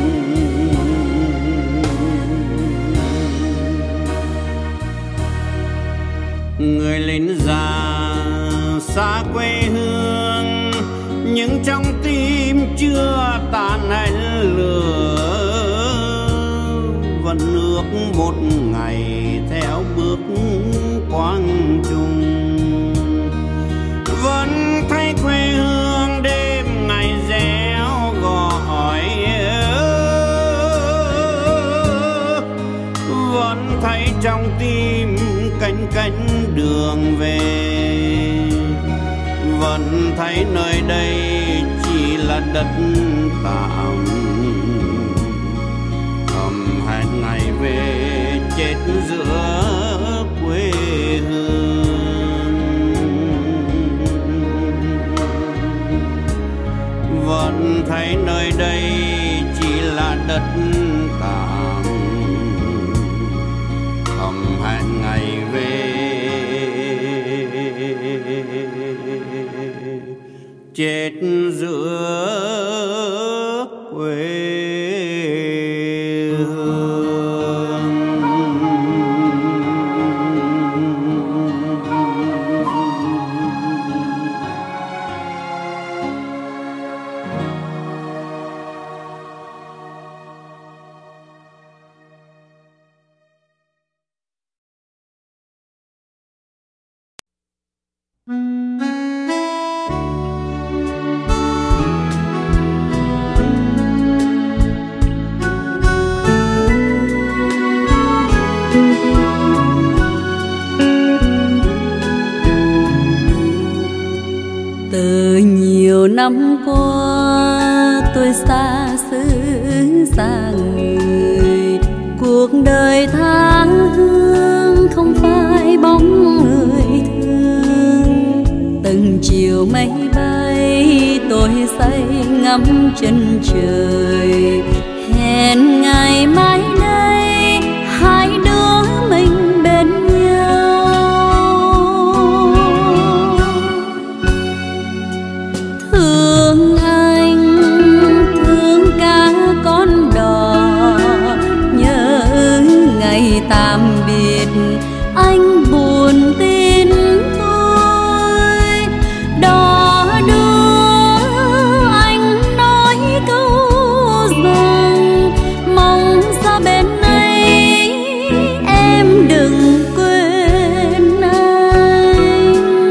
Người lính già xa quê hương, nhưng trong tim chưa tàn ánh lửa, vẫn ước một ngày theo bước quang trung, vẫn thấy quê hương đêm ngày réo gọi, vẫn thấy trong tim cánh cánh đường về, vẫn thấy nơi đây chỉ là đất tạm, thầm hẹn ngày về chết giữa quê hương. Vẫn thấy nơi đây chỉ là đất tạm, thầm hẹn ngày về chết giữa quê hương. Từ nhiều năm qua tôi xa xứ xa người, cuộc đời tha hương không phải bóng người thương. Từng chiều mây bay tôi say ngắm chân trời, hẹn ngày mai đây hai đứa mình bên nhau. Thương anh, thương cả con đò, nhớ ngày tạm biệt anh buồn tin tôi. Đò đưa anh nói câu rằng mong xa bên ấy em đừng quên anh.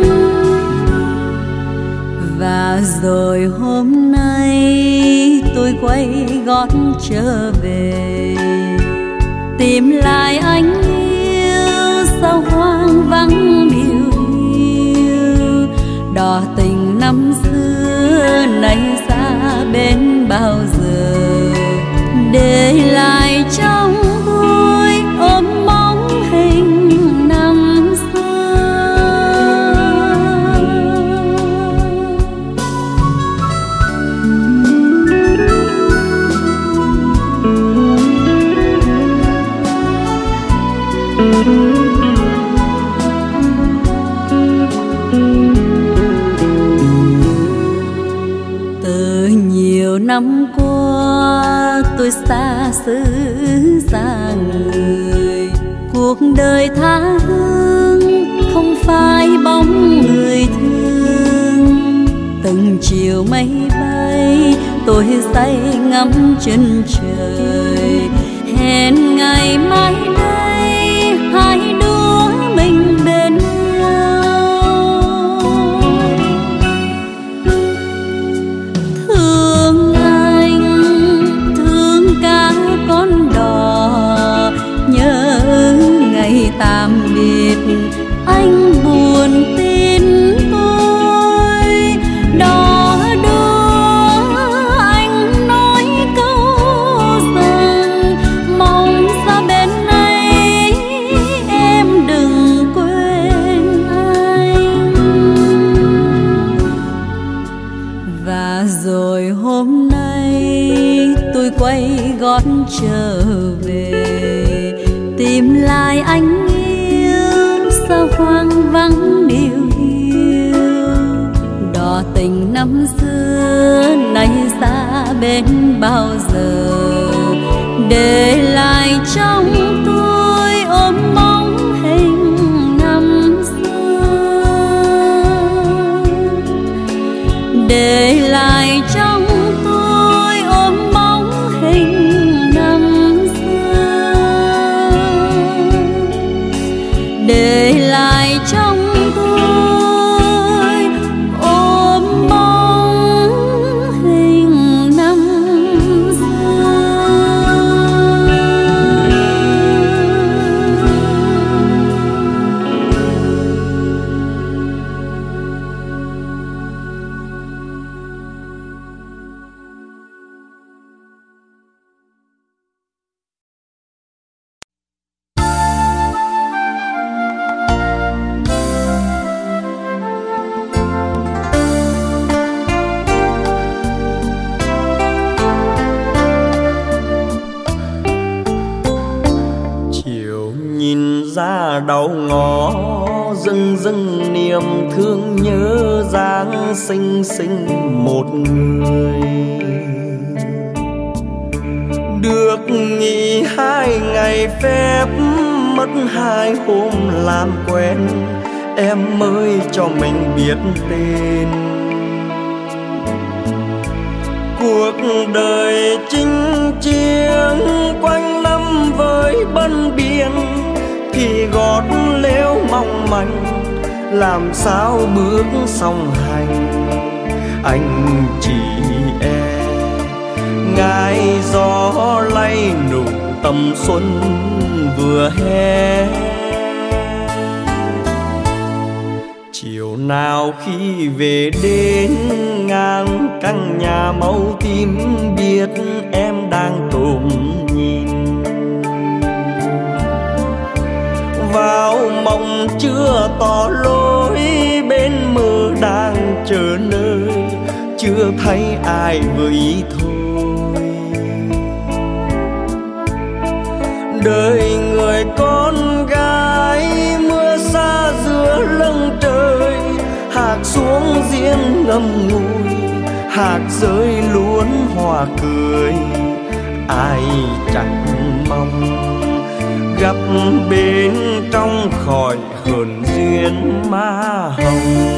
Và rồi hôm nay tôi quay gót trở về, tìm lại anh yêu sao hoang vắng điều hiu. Đò tình năm xưa nay xa bên bao giờ, để lại trong tôi ôm bóng hình năm xưa. Từ nhiều năm qua tôi xa xứ xa người, cuộc đời tha hương không phải bóng người thương. Từng chiều mây bay tôi say ngắm chân trời, hẹn ngày mai đây hai đứa mình bên nhau. Thương anh, thương cả con đò, nhớ ngày tạm biệt anh buồn tin tôi. Đò đưa anh nói câu rằng mong xa bên ấy em đừng quên anh. Và rồi hôm nay tôi quay gót trở về, tìm lại anh yêu sao hoang vắng điều hiu. Đò tình năm xưa nay xa bên bao giờ, để lại trong tôi ôm bóng hình năm xưa. Để lại trong tôi ôm bóng hình năm xưa. Để lại trong tôi ôm bóng hình năm xưa. xa đầu ngõ, dưng dưng niềm thương nhớ dáng xinh xinh một người. Được nghỉ 2 ngày phép, mất 2 hôm làm quen, em mới cho mình biết tên. Cuộc đời chinh chiến quanh năm với bân biển, thì gót lếu mong manh làm sao bước song hành. Anh chỉ e ngại gió lay nụ tầm xuân vừa hè. Chiều nào khi về đến ngang căn nhà màu tím, biết em đang tủm nhìn vào mộng chưa tỏ lối, bên mơ đang chờ nơi chưa thấy ai vừa ý thôi. Đời người con gái mưa xa giữa lưng trời, hạt xuống riêng ngầm ngùi, hạt rơi luôn hòa cười. Ai chẳng mong gặp bên trong khỏi hờn duyên má hồng.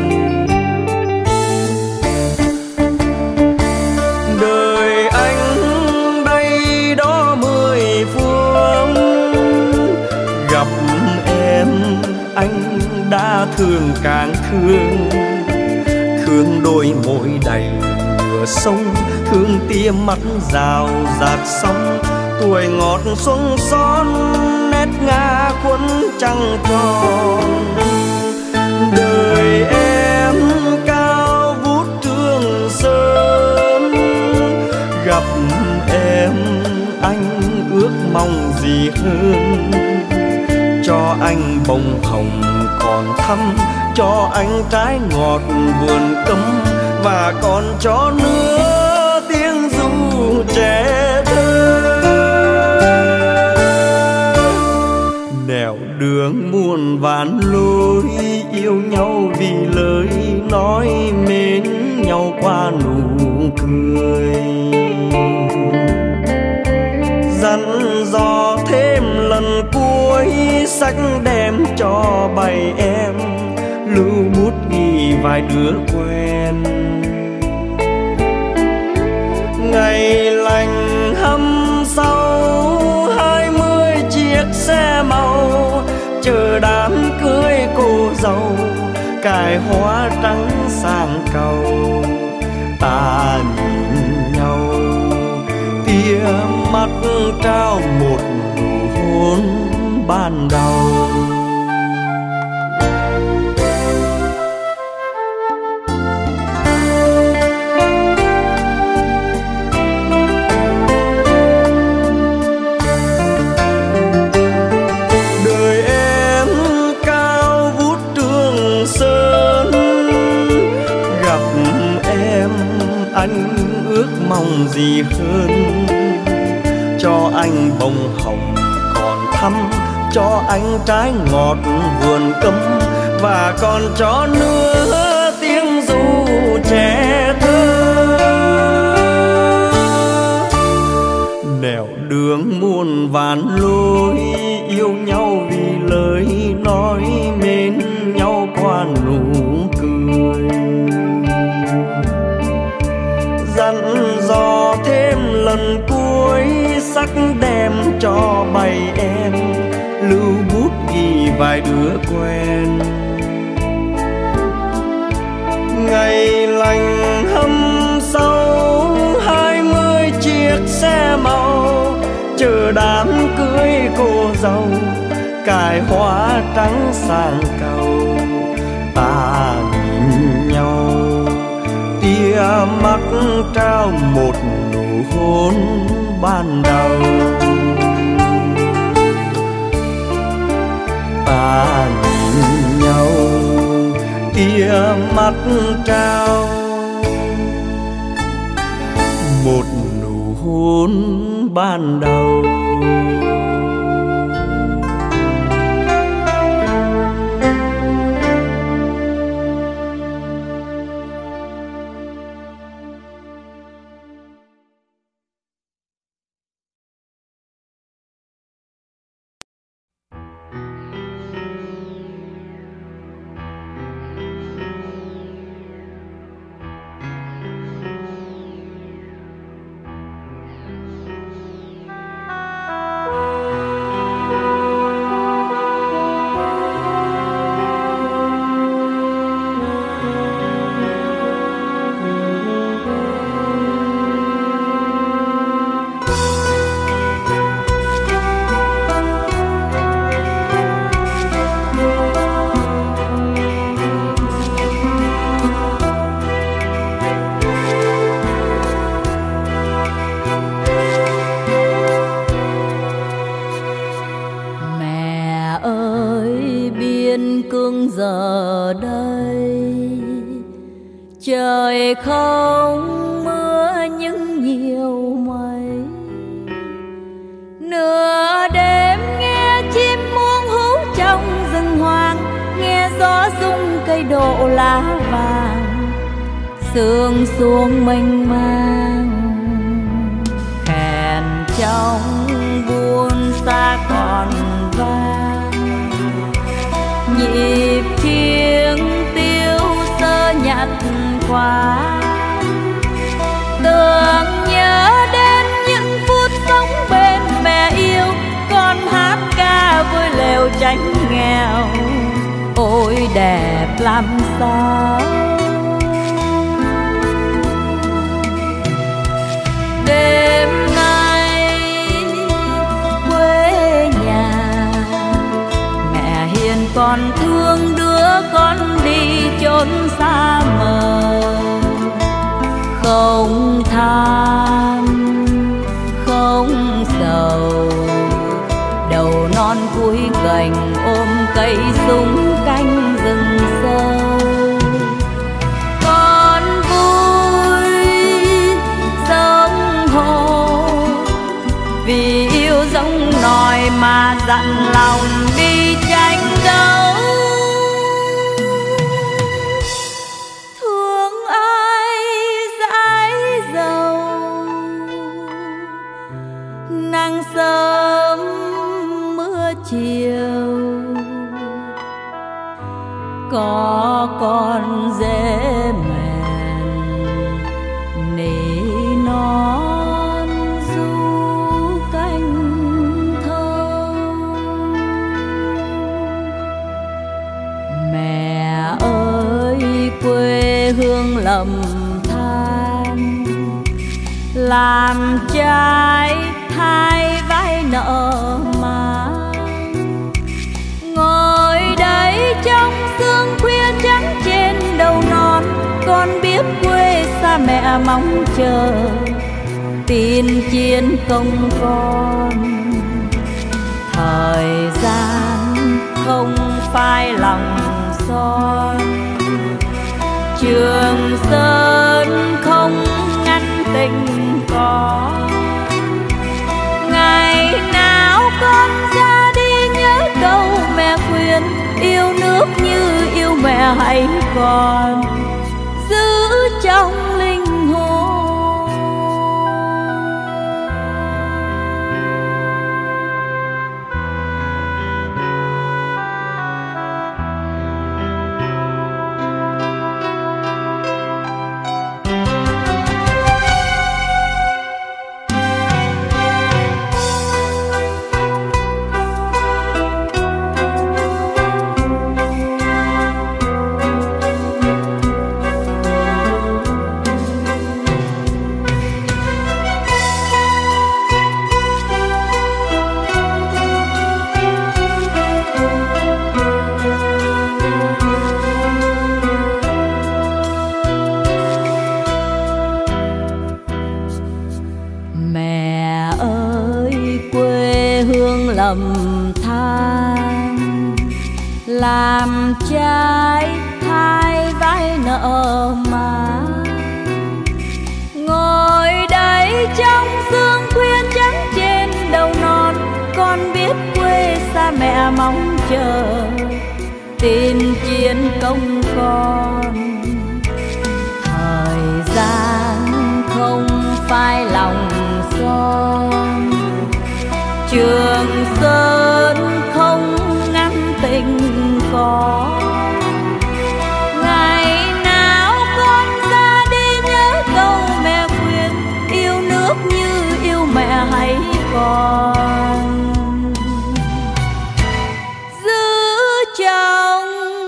Đời anh đây đó 10 phương, gặp em anh đã thương càng thương. Thương đôi môi đầy lửa sông, thương tia mắt rào rạt sóng. Tuổi ngọt xuân son nét ngã quấn trăng tròn. Đời em cao vút Trường Sơn, gặp em anh ước mong gì hơn. Cho anh bông hồng còn thắm, cho anh trái ngọt vườn cấm, và còn cho nữa tiếng ru trẻ thơ. Nẻo đường muôn vàn lối, yêu nhau vì lời nói, mến nhau qua nụ cười. Dặn dò thêm lần cuối, sách đem cho bầy em, lưu bút ghi vài đứa quen. Ngày lành hâm sau 20 chiếc xe màu, chờ đám cưới cô dâu, cài hoa trắng sang cầu. Ta nhìn nhau tia mắt trao một nụ hôn ban đầu. Đời em cao vút Trường Sơn, gặp em anh ước mong gì hơn. Cho anh bông hồng còn thắm, cho anh trái ngọt vườn cấm, và còn cho nữa tiếng ru trẻ thơ. Nẻo đường muôn vàn lối, yêu nhau vì lời nói, mến nhau qua nụ cười. Dặn dò thêm lần cuối, sắc đem cho bầy em, lưu bút ghi vài đứa quen. Ngày lành hâm sau 20 chiếc xe màu, chờ đám cưới cô dâu, cài hoa trắng sang cầu. Ta nhìn nhau tia mắt trao một nụ hôn ban đầu. Ta nhìn nhau tia mắt trao một nụ hôn ban đầu. biên cương giờ đây trời không mưa nhưng nhiều mây. Nửa đêm nghe chim muông hú trong rừng hoang, nghe gió rung cây đổ lá vàng, sương xuống mênh mang. Kèn trong buôn xa còn vang, nhịp chiêng tiêu sơ nhạt qua. Tưởng nhớ đến những phút sống bên mẹ yêu, con hát ca vui lều tránh nghèo, ôi đẹp làm sao. Đêm nay quê nhà, mẹ hiền còn thương đứa con đi chốn xa mờ. Không than không sầu, đầu non cuối gành ôm cây súng canh rừng sâu. Con vui giống hồ vì yêu giống nòi mà dặn lòng đi tranh đấu. Thương ai dãi dầu, nắng sớm mưa chiều, có con dễ mèn nỉ non du canh thông. Mẹ ơi quê hương lầm than, làm trái hai vai nợ mang. Ngồi đây trong sương khuya trắng trên đầu non, con biết quê xa mẹ mong chờ tin chiến công con. Thời gian không phai lòng son, Trường Sơn không ngăn tình con. Ngày nào con ra đi nhớ câu mẹ khuyên, yêu nước như yêu mẹ hãy còn giữ trong linh hồn. Lầm than làm trái hai vai nợ mà. Ngồi đây trong sương khuya trắng trên đầu non, con biết quê xa mẹ mong chờ tin chiến công con. Thời gian không phai lòng son, Trường Sơn không ngăn tình con. Ngày nào con ra đi nhớ câu mẹ khuyên, yêu nước như yêu mẹ hãy còn giữ trong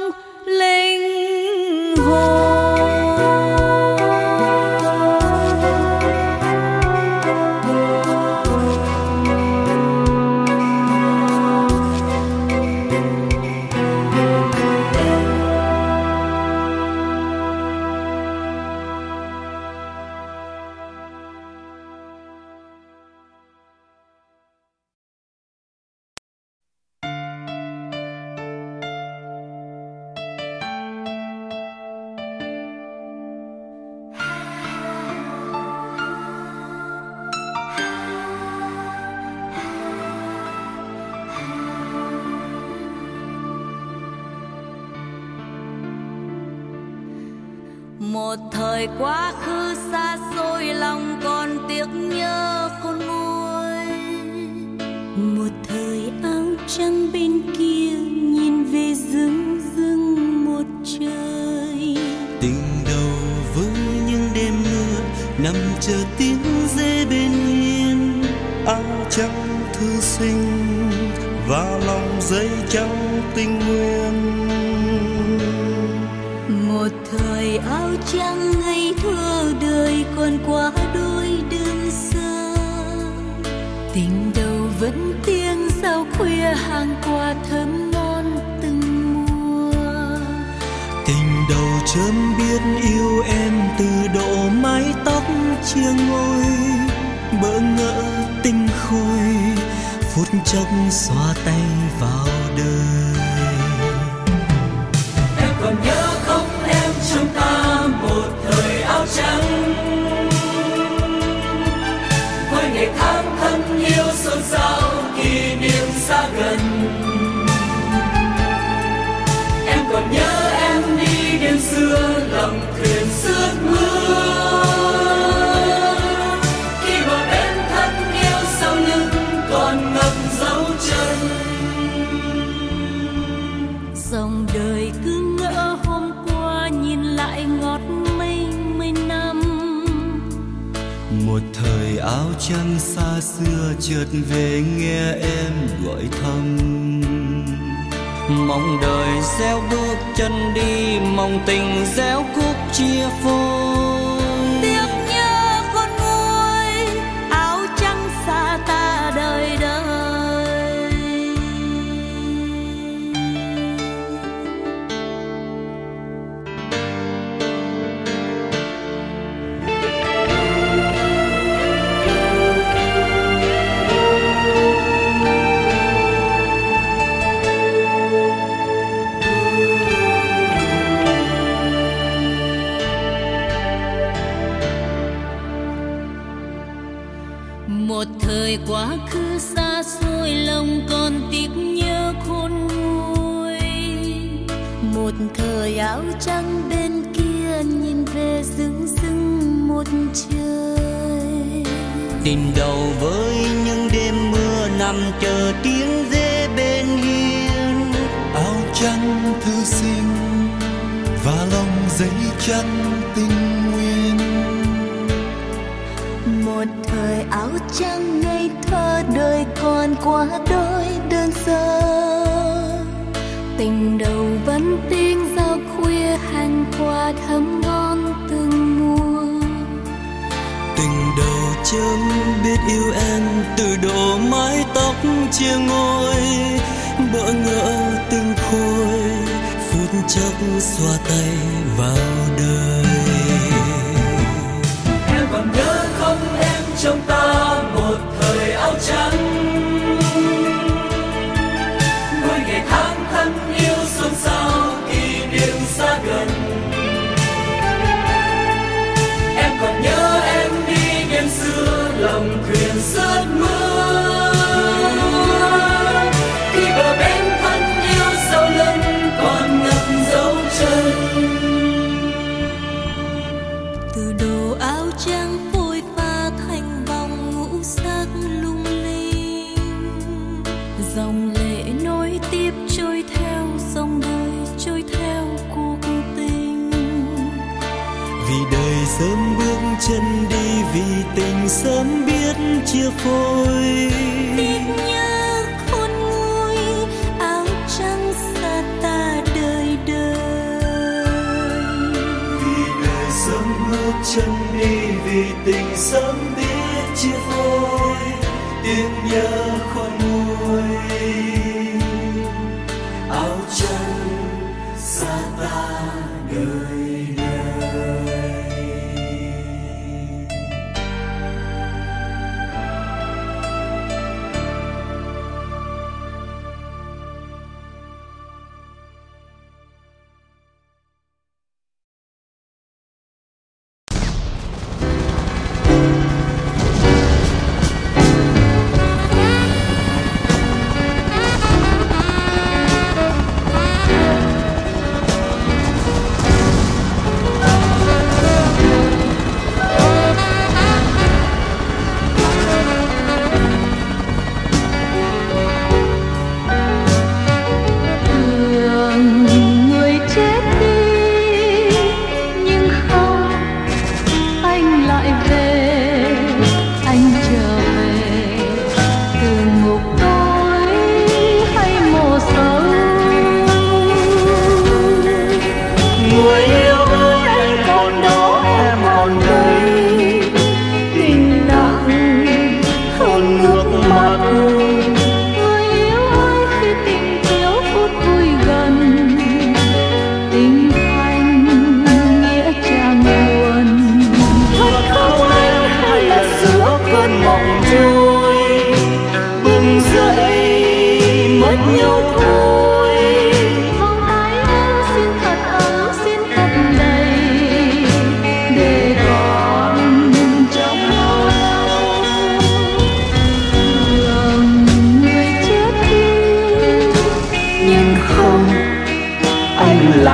linh hồn. Một thời quá khứ xa xôi lòng còn tiếc nhớ khôn nguôi. Một thời áo trắng bên kia nhìn về rừng rừng một trời. Tình đầu với những đêm mưa nằm chờ tiếng dê bên hiên. Áo trắng thư sinh và lòng giấy trắng tình nguyên. Một thời áo trắng ngây thơ đời còn qua đôi đường xa. Tình đầu vẫn tiếng giao khuya hàng quà thơm ngon từng mùa. Tình đầu chớm biết yêu em từ độ mái tóc chia ngôi. Bỡ ngỡ tinh khôi phút chốc xóa tay vào đời. Em còn nhớ không em trong ta một thời áo trắng. Với ngày tháng thân yêu xôn xao kỷ niệm xa gần. Em còn nhớ em đi đêm xưa lòng thuyền sướt mưa. Khi bờ bên thân yêu sau lưng còn ngập dấu chân. Dòng đời cứ ngỡ hôm qua nhìn lại ngót mây mây năm. Một thời áo trắng xa xưa chợt về nghe em gọi thăm. Mong đời gieo bước chân đi, mong tình gieo khúc chia phôi. Tiếc nhớ con nguôi, áo trắng xa ta đời đời. Một thời quá khứ xa xôi lòng còn tiếc nhớ khôn nguôi. Một thời áo trắng bên kia nhìn về rừng rừng một trời. Tình đầu với những đêm mưa nằm chờ tiếng dê bên hiên. Áo trắng thư sinh và lòng giấy trắng tình nguyên. Một thời áo trắng ngây thơ đời còn qua đôi đơn sơ. Tình đầu vẫn tiếng giao khuya hàng quà thơm ngon từng mùa. Tình đầu chớm biết yêu em từ độ mái tóc chia ngôi. Bỡ ngỡ tinh khôi phút chốc xóa tay vào đời. Em còn nhớ không em trong ta một thời áo trắng. Mỗi ngày tháng thân yêu xôn xao kỷ niệm xa gần. Em còn nhớ em đi đêm xưa lòng thuyền sướt mưa. Khi bờ bên thân yêu sau lưng còn ngập dấu chân. Từ đồ áo trắng phôi pha thành vòng ngũ sắc lung linh. Dòng lệ nối tiếp trôi theo dòng đời trôi theo cuộc tình. Vì đời sớm bước chân đi, vì tình sớm biết chia phôi. Tiếc nhớ khôn nguôi, áo trắng xa ta đời đời. Vì đời sớm bước chân đi, vì tình sớm biết chia phôi. Tiếc nhớ khôn nguôi, áo trắng xa ta đời đời.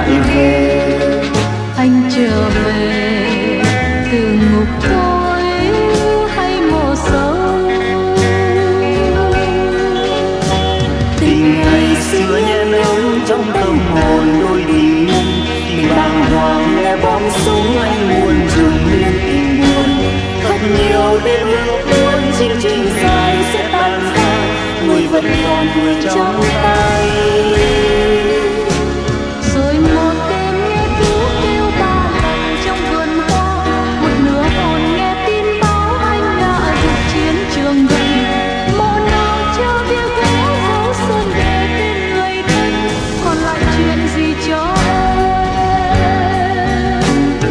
lại về, anh trở về từ ngục tối hay mồ sâu. Tình ngày xưa nhen nhóm trong tâm hồn đôi tình nhân, tình bàng hoàng nghe bom súng anh buồn trùng lên tình buồn. Thật nhiều đêm lúc muốn chương trình dài sẽ tan phai, người vẫn còn người trong tay. Rồi một đêm nghe cứu kêu ba lần trong vườn hoa, một nửa hồn nghe tin báo anh đã rút chiến trường gần. Mộ nào cho bia gỗ dấu sơn để tên người thân, còn lại chuyện gì cho em?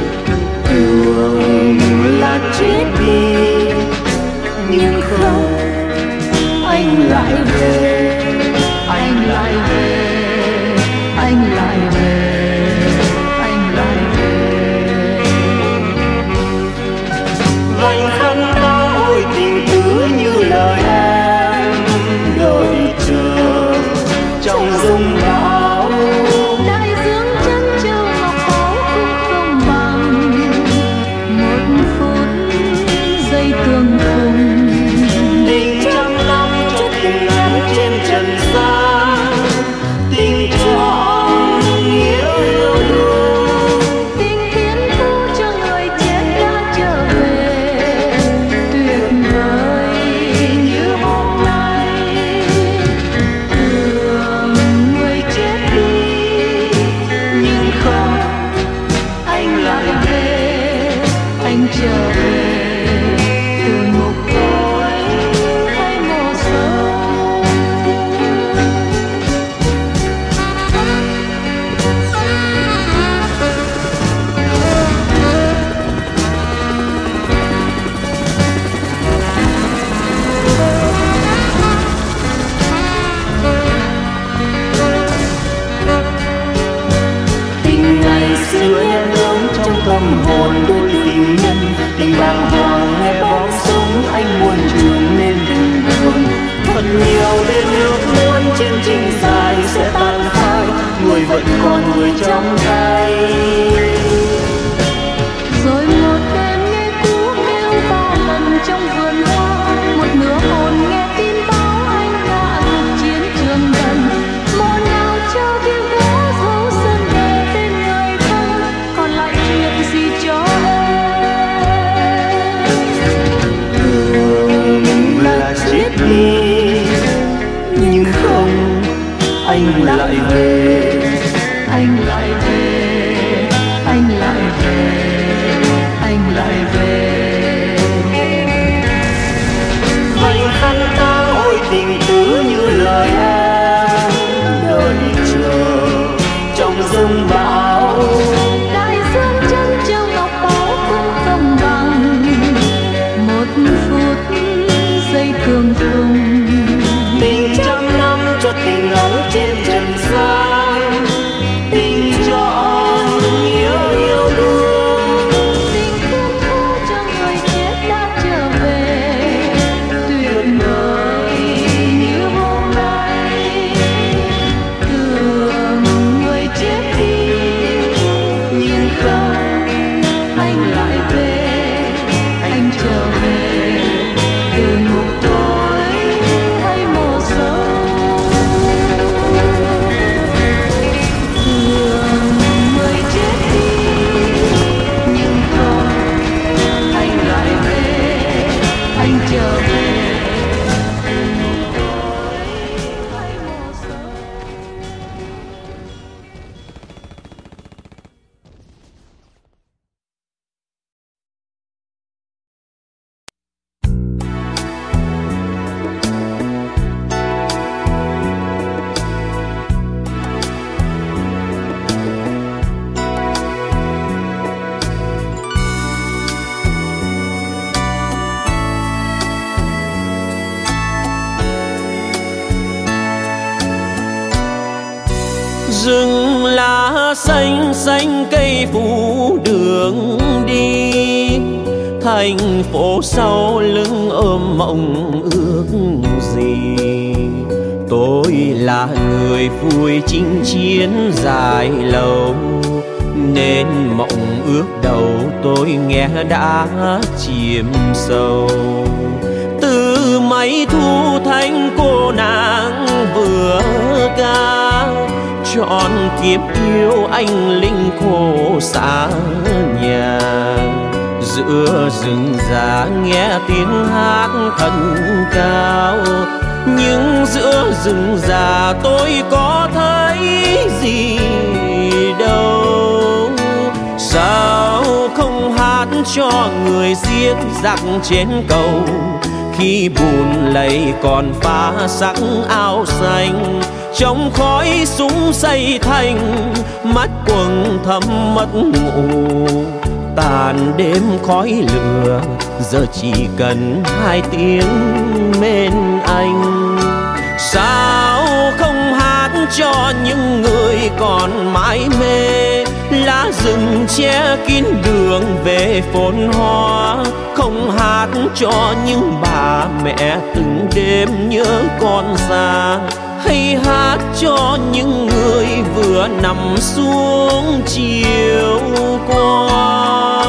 Tưởng là chết đi nhưng không, anh lại về, Anh lại về, anh lại về, anh lại về. vành khăn ta ôi tình cứ như lời em đợi chờ trong giông bão. Đại dương chân châu ngọc báu cũng không bằng một phút giây tương phùng. Tình trăm năm cho tình ngắn trên trần gian, tình trọn nghĩa yêu đương. Tình thiên thu cho người chết đã trở về, tuyệt vời như hôm nay. Tưởng người chết đi Nhưng không, anh lại về, anh trở về từ ngục tối hay mồ sâu. tình ngày xưa nhen nhóm trong tâm hồn đôi tình nhân, tình bàng hoàng nghe bom súng anh buồn trường nên tình buồn. Thật nhiều đêm lúc muốn chiến trình dài sẽ tan phai, người vẫn còn người trong tay. Rồi một đêm nghe cú kêu ba lần trong vườn hoa, một nửa hồn nghe tin báo anh đã rút chiến trường gần. Mộ nào cho bia gỗ dấu sơn để tên người thân, còn lại chuyện gì cho em? Tưởng là chết đi nhưng không, anh lại về, Anh lại về, anh lại về, anh lại về. vành khăn ta ôi tình cứ như lời em đợi chờ trong giông bão. Đại dương chân châu ngọc báu cũng không bằng một phút giây tương phùng. Tình trăm năm cho tình ngắn trên trần gian, tình trọn nghĩa yêu đương. Tình thiên thu cho người chết đã trở về, tuyệt vời như hôm nay. Tưởng người chết đi Nhưng không, anh lại về, anh trở về từ ngục tối hay mồ sâu. Tưởng người chết đi nhưng không, anh lại về, anh trở về từ ngục tối hay mồ sâu. Rừng lá xanh xanh cây phủ đường đi, thành phố sau lưng ôm mộng ước gì. Tôi là người vui chinh chiến dài lâu, nên mộng ước đầu tôi nghe đã chìm sâu. Từ mấy thu thanh cô nàng vừa ca, trọn kiếp yêu anh linh khổ xa nhà. Giữa rừng già nghe tiếng hát thần cao, nhưng giữa rừng già tôi có thấy gì đâu. Sao không hát cho người giết giặc trên cầu, khi bùn lầy còn phá sắc áo xanh. Trong khói súng xây thành, mắt quầng thâm mất ngủ. Tàn đêm khói lửa, giờ chỉ cần 2 tiếng bên anh. Sao không hát cho những người còn mãi mê, lá rừng che kín đường về phồn hoa. Không hát cho những bà mẹ từng đêm nhớ con già, hay hát cho những người vừa nằm xuống chiều qua.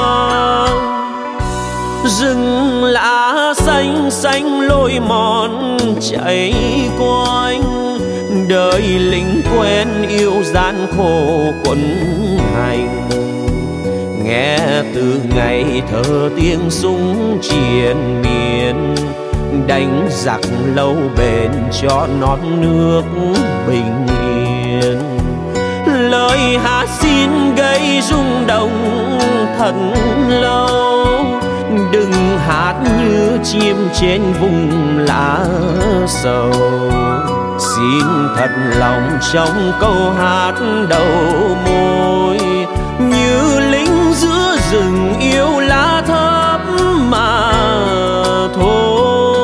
Rừng lá xanh xanh lối mòn chạy quanh, đời lính quen yêu gian khổ quấn hành. Nghe từ ngày thơ tiếng súng triền miên, đánh giặc lâu bền cho non nước bình yên. Lời hát xin gây rung động thật lâu, đừng hát như chim trên vùng lá sầu. Xin thật lòng trong câu hát đầu môi, như lính giữa rừng yêu lá thấp mà thôi.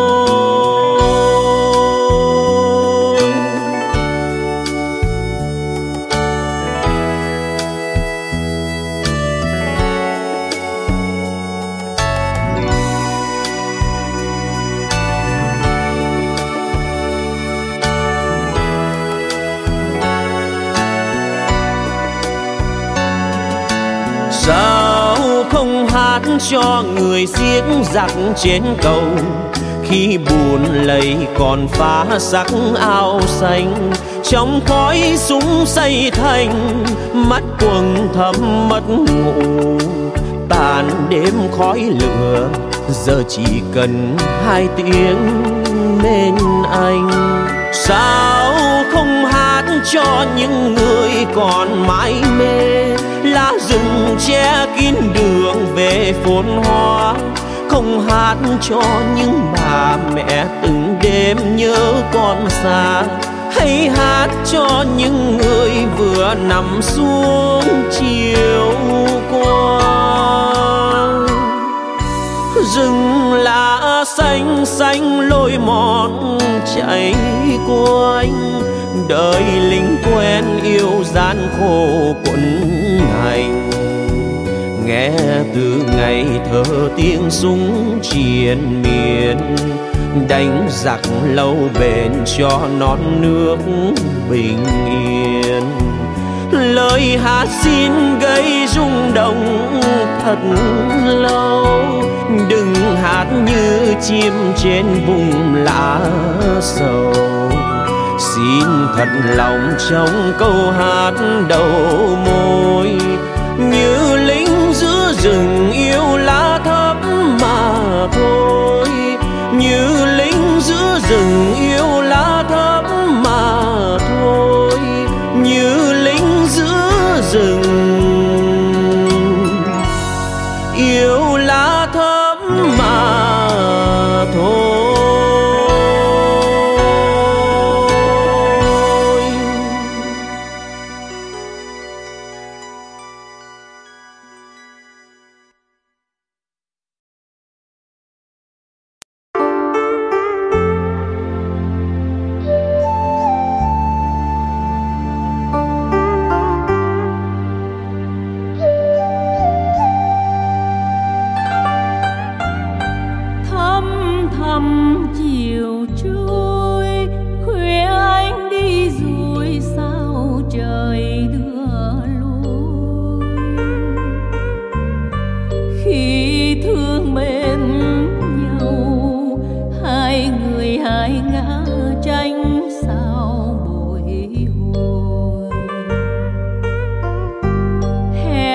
Sao không hát cho người giết giặc trên cầu, khi bùn lầy còn phá sắc áo xanh. Trong khói súng xây thành, mắt quầng thâm mất ngủ. Tàn đêm khói lửa, giờ chỉ cần 2 tiếng bên anh. Sao không hát cho những người còn mãi mê, lá rừng che kín đường về phồn hoa. Không hát cho những bà mẹ từng đêm nhớ con xa, hay hát cho những người vừa nằm xuống chiều qua. Rừng lá xanh xanh lối mòn chạy quanh, đời lính quen yêu gian khổ quấn hành. Nghe từ ngày thơ tiếng súng triền miên, đánh giặc lâu bền cho non nước bình yên. Lời hát xin gây rung động thật lâu, đừng hát như chim trên vùng lá sầu. Xin thật lòng trong câu hát đầu môi, như lính giữa rừng yêu lá thấp mà thôi. Như lính giữa rừng yêu lá thấp mà thôi. Như lính giữa rừng yêu lá thấp mà thôi.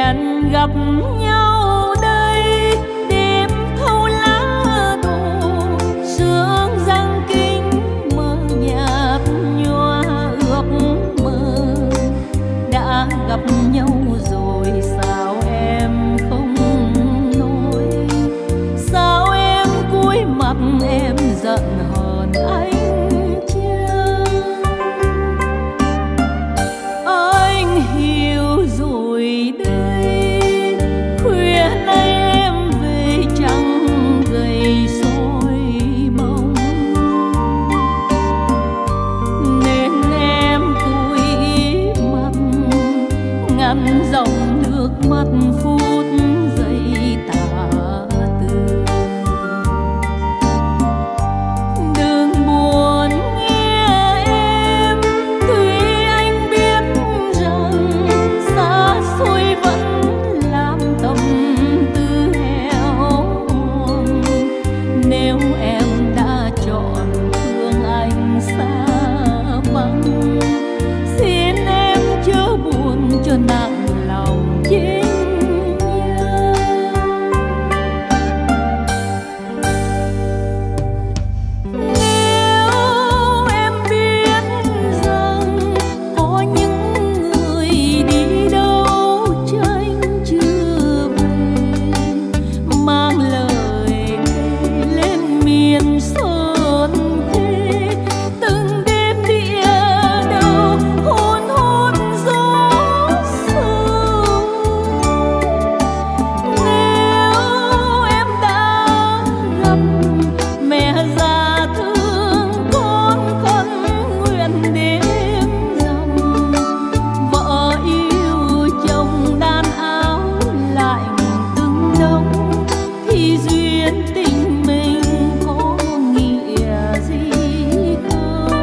hẹn gặp nhau đây, đêm thâu lá đổ sương răng kính mơ nhạt nhòa ước mơ. Đã gặp nhau rồi sao em không nói, sao em cúi mặt em giận hờn anh chăng? Anh hiểu rồi đây, khuya nay em về chẳng gầy soi bóng, nên em cúi mặt ngăn dòng nước mắt phút giây tả từ. Đừng buồn nghe em, tuy anh biết rằng xa xôi vẫn làm tâm tư heo hon. Nếu em đã chọn thương anh xa vắng, xin em chớ buồn cho nặng lòng chính nhân. Nếu em biết rằng có những người đi đâu tranh chưa về, mang lời lên miền sơn thế, từng đêm địa đầu hôn hôn gió sâu. Nếu em đã gặp mẹ già thương con khấn nguyện đêm rằm, vợ yêu chồng đan áo lạnh từng đông, thì duyên tình mình có nghĩa gì không?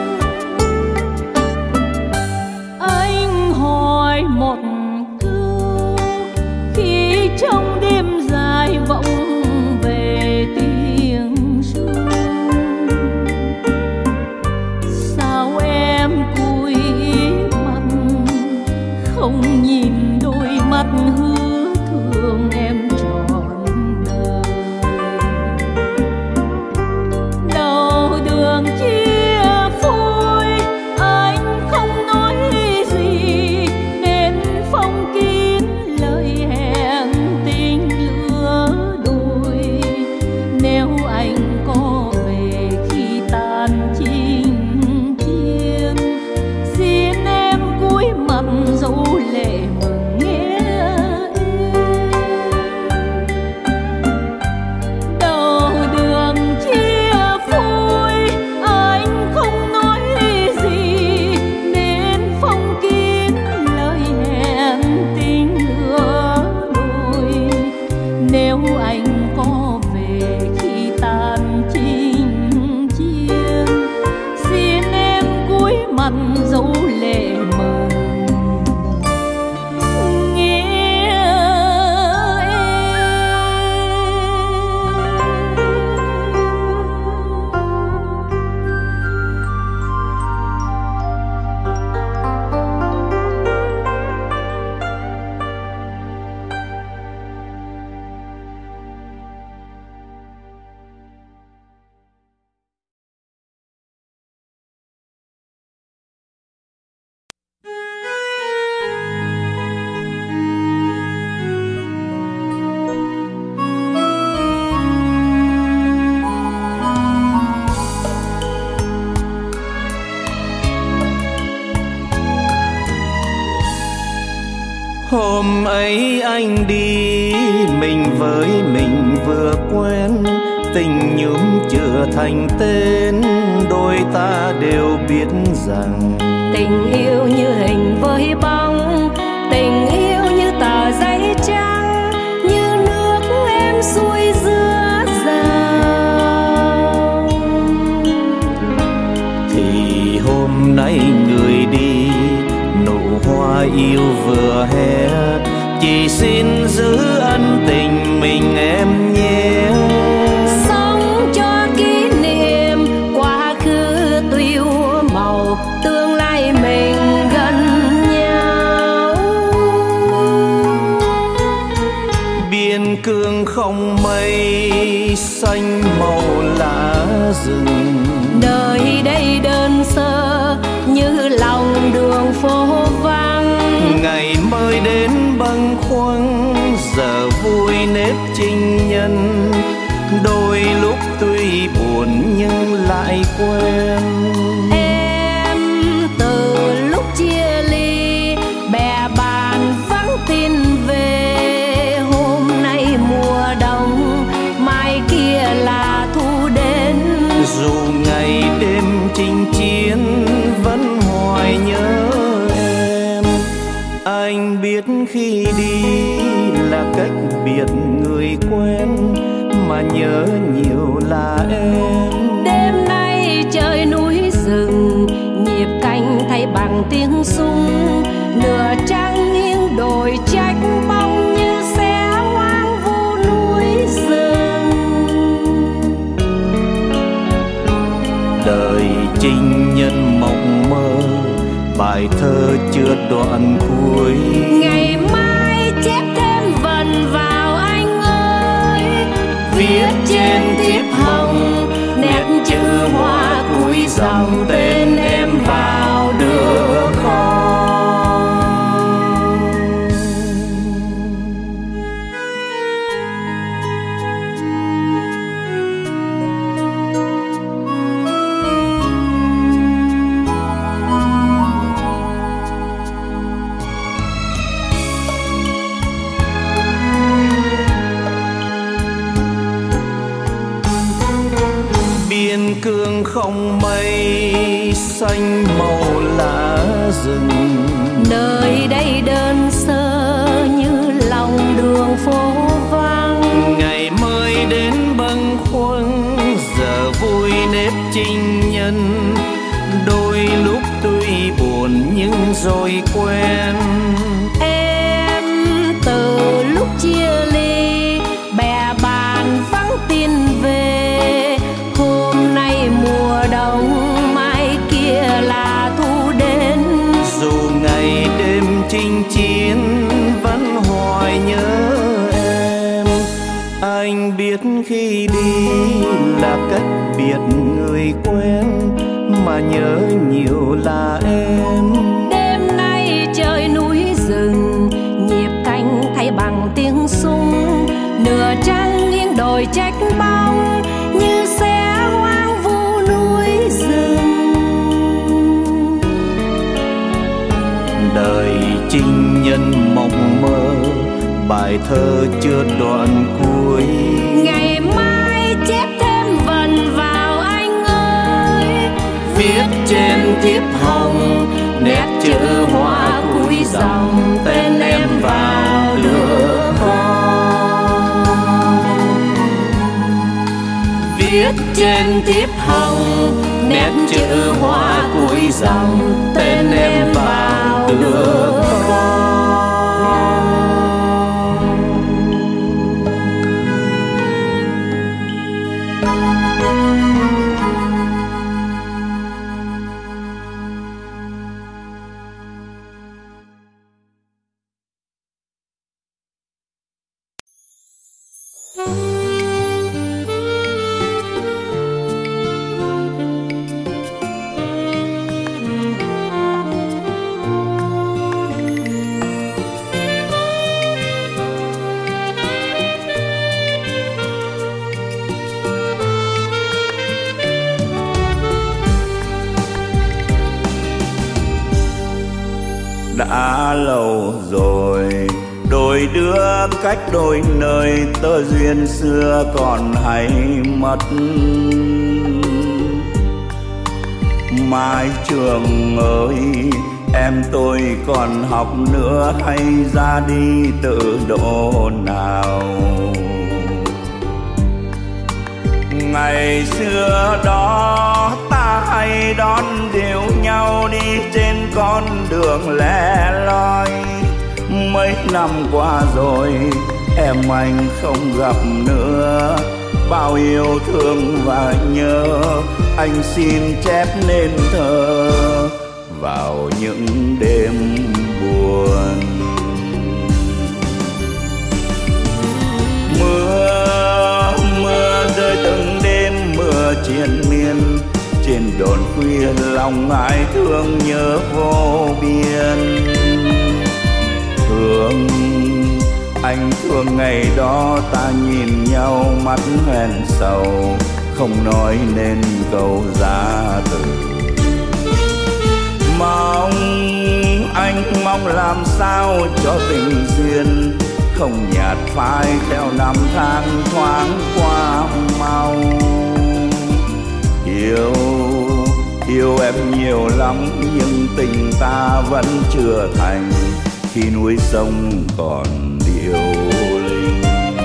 Anh hỏi một câu khi trong đêm dài vọng về tiếng ru, sao em cúi mặt không nhìn đôi mắt hứa thương em trọn đời? Đầu đường chia phôi anh không nói gì, nên phong kín lời hẹn tình lứa đôi. Nếu anh có về khi tan chinh chiến, xin em cúi mặt dấu lệ mừng nghe em. Đầu đường chia phôi anh không nói gì, nên phong kín lời hẹn tình lứa đôi. Nếu anh có về khi tan chinh chiến, xin em cúi mặt dấu lệ mừng nghe em. Hôm ấy anh đi mình với mình vừa quen, tình nhuốm chưa thành tên, đôi ta đều biết rằng Tình yêu như hình với bóng, tình yêu như tờ giấy trắng, như nước em xuôi giữa dòng. thì hôm nay người đi, nụ hoa yêu vừa hé, chỉ xin giữ ân tình mình em nhé. Sống cho kỷ niệm quá khứ tuy úa màu, tương lai mình gần nhau. cương không mây xanh màu lá rừng. Đời đây đơn sơ như lòng đường phố vắng. Ngày mới đến bâng khuâng giờ vui nếp trinh nhân. Đôi lúc tuy buồn nhưng lại quen. Em từ lúc chia ly bè bạn vắng tin về. Hôm nay mùa đông mai kia là thu đến. Dù ngày đêm chinh chiến vẫn hoài nhớ em. Anh biết khi đi là cách biệt người quen, mà nhớ nhiều là em. Đêm nay trời núi rừng nhịp canh thay bằng tiếng súng. Nửa trăng nghiêng đồi trách bóng như xe hoang vu núi rừng. Đời trinh nhân mộng mơ bài thơ chưa đoạn cuối. Ngày mai chép thêm vần vào anh ơi. Viết trên thiếp hồng nét chữ hoa cuối dòng tên em vào đưa kho. Biên cương không mây xanh màu lá rừng. Nơi đây đơn sơ như lòng đường phố vắng. Ngày mới đến bâng khuâng giờ vui nếp trinh nhân. Đôi lúc tuy buồn nhưng rồi quen. Em từ lúc chia ly bè bạn vắng tin về. Hôm nay mùa đông mai kia là thu đến. Dù ngày đêm chinh chiến vẫn hoài nhớ em. Anh biết khi đi là cách biệt người quen, mà nhớ nhiều là em. Đêm nay trời núi rừng nhịp canh thay bằng tiếng súng. Nửa trăng nghiêng đồi trách bóng như xe hoang vu núi rừng. Đời trinh nhân mộng mơ bài thơ chưa đoạn cuối. Ngày mai chép thêm vần vào anh ơi. Viết trên thiếp hồng nét chữ hoa cuối dòng tên em vào lửa kho. Viết trên thiếp hồng nét chữ hoa cuối dòng tên em vào lửa kho. Đã lâu rồi đôi đứa cách đôi nơi, tơ duyên xưa còn hay mất. Mai trường ơi em tôi còn học nữa, hay ra đi tự độ nào. Ngày xưa đó ta hay đón dìu nhau đi trên con đường lẻ loi. Mấy năm qua rồi em anh không gặp nữa, bao yêu thương và nhớ anh xin chép nên thơ vào những đêm buồn. lòng ai thương nhớ vô biên. Thương anh thương ngày đó ta nhìn nhau mắt hẹn sầu, không nói nên câu giá từ. Mong anh mong làm sao cho tình duyên không nhạt phai theo năm tháng thoáng qua mau. Yêu em nhiều lắm nhưng tình ta vẫn chưa thành, khi núi sông còn điêu linh.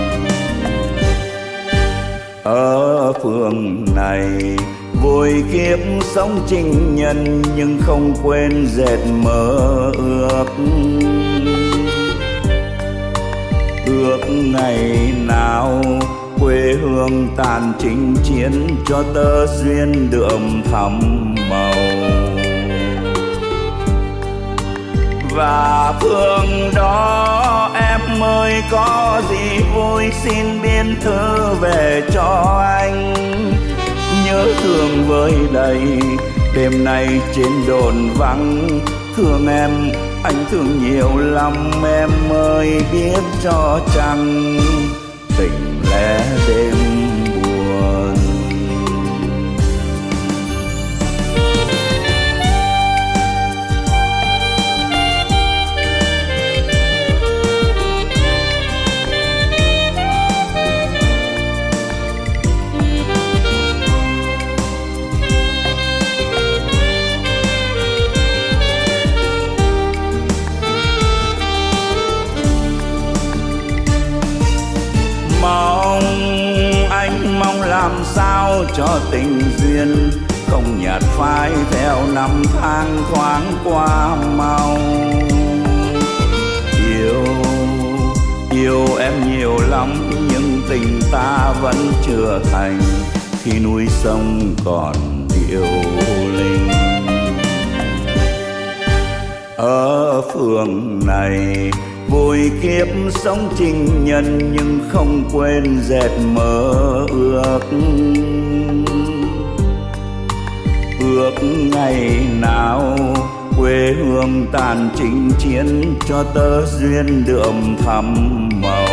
Ở phường này vui kiếp sống trinh nhân nhưng không quên dệt mơ ước. Ước ngày nào quê hương tàn chinh chiến cho tơ duyên đượm thắm màu. Và phương đó em ơi có gì vui xin biên thư về cho anh. Nhớ thương vơi đầy đêm nay trên đồn vắng, thương em anh thương nhiều lắm em ơi biết cho chăng tình lẽ đêm buồn. Làm sao cho tình duyên không nhạt phai theo năm tháng thoáng qua mau. Yêu em nhiều lắm nhưng tình ta vẫn chưa thành, khi núi sông còn điêu linh. Ở phường này vui kiếp sống trinh nhân nhưng không quên dệt mơ ước. Ước ngày nào quê hương tàn chinh chiến cho tơ duyên đượm thắm màu.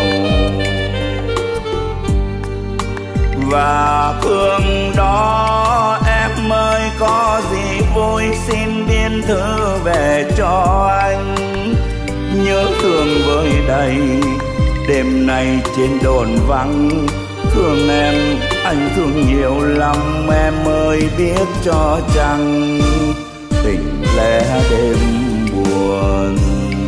Và phương đó em ơi có gì vui xin biên thư về cho anh. Nhớ thương vơi đầy đêm nay trên đồn vắng, thương em anh thương nhiều lắm em ơi biết cho chăng tình lẽ đêm buồn.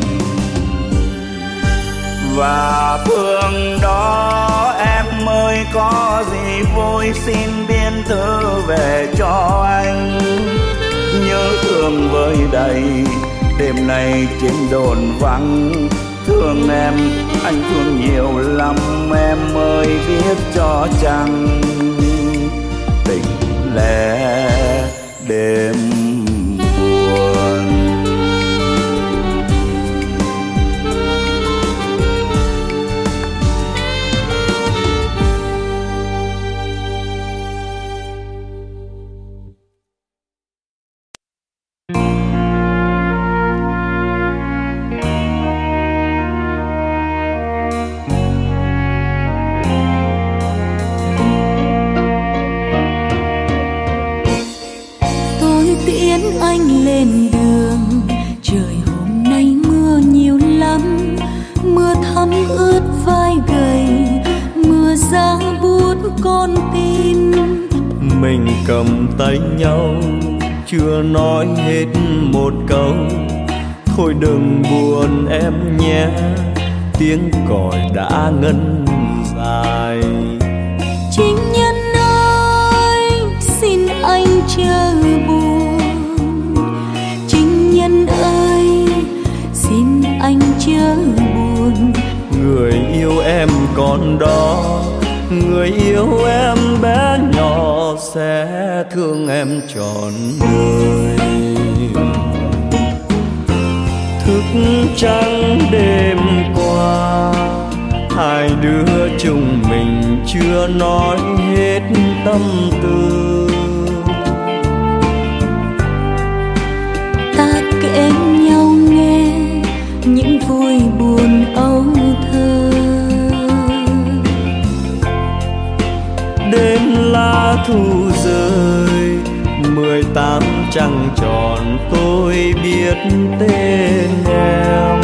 Và phương đó em ơi có gì vui xin biên thư về cho anh. Nhớ thương vơi đầy đêm nay trên đồn vắng, thương em anh thương nhiều lắm em ơi biết cho chăng tình lẽ đêm buồn. Cầm tay nhau chưa nói hết một câu, thôi đừng buồn em nhé, tiếng còi đã ngân dài. Chính nhân ơi xin anh chớ buồn, chính nhân ơi xin anh chớ buồn. Người yêu em còn đó, người yêu em bé nhỏ sẽ thương em trọn đời. Thức trắng đêm qua hai đứa chúng mình chưa nói hết tâm tư. trăng tròn tôi biết tên em.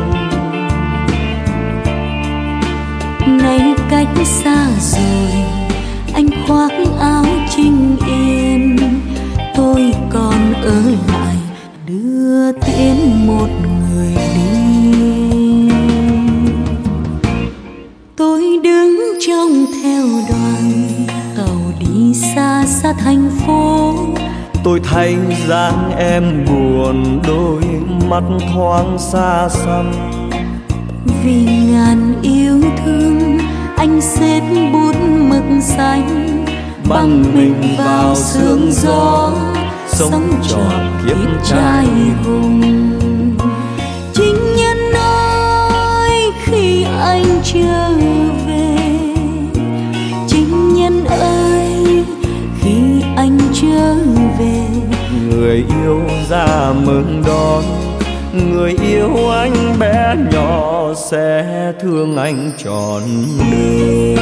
Nay cách xa rồi anh khoác áo chinh yên, tôi còn ở lại đưa tiễn một người đi. Tôi đứng trông theo đoàn tàu đi xa xa thành phố. Tôi thấy dáng em buồn, đôi mắt thoáng xa xăm. Vì ngàn yêu thương anh xếp bút mực xanh, băng mình vào sương gió, sống trọn kiếp trai hùng. Chính nhân ơi khi anh trở về, chính nhân ơi khi anh trở về. Người yêu ra mừng đón, người yêu anh bé nhỏ sẽ thương anh trọn đời.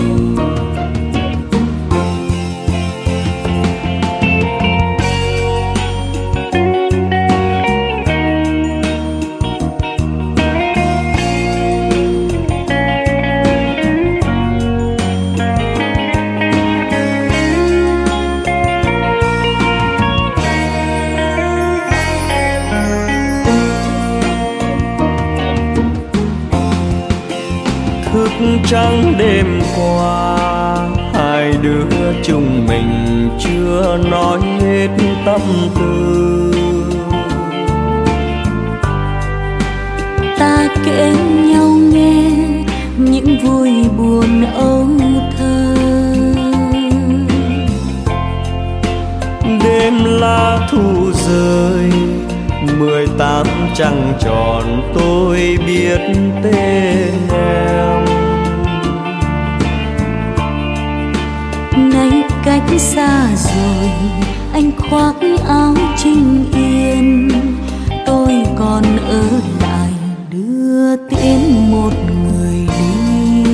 Trắng đêm qua hai đứa chúng mình chưa nói hết tâm tư. Ta kể nhau nghe những vui buồn âu thơ. Đêm lá thu rơi 18 trăng tròn tôi biết tên em. Nay cách xa rồi anh khoác áo chinh yên, tôi còn ở lại đưa tiễn một người đi.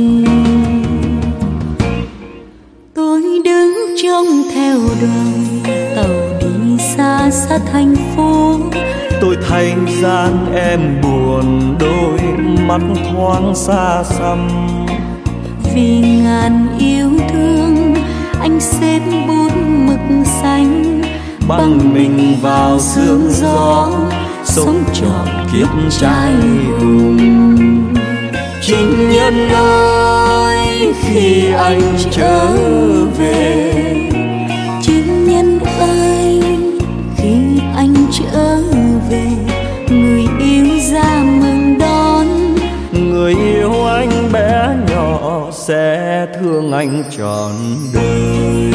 Tôi đứng trông theo đoàn tàu đi xa xa thành phố. Tôi thấy dáng em buồn, đôi mắt thoáng xa xăm. Vì ngàn yêu thương anh xếp bút mực xanh, băng mình vào sương gió, sống trọn kiếp trai hùng. Chính nhân ơi khi anh trở về, chính nhân ơi khi anh trở về. Người yêu ra mừng đón, người yêu anh bé nhỏ sẽ thương anh trọn đời.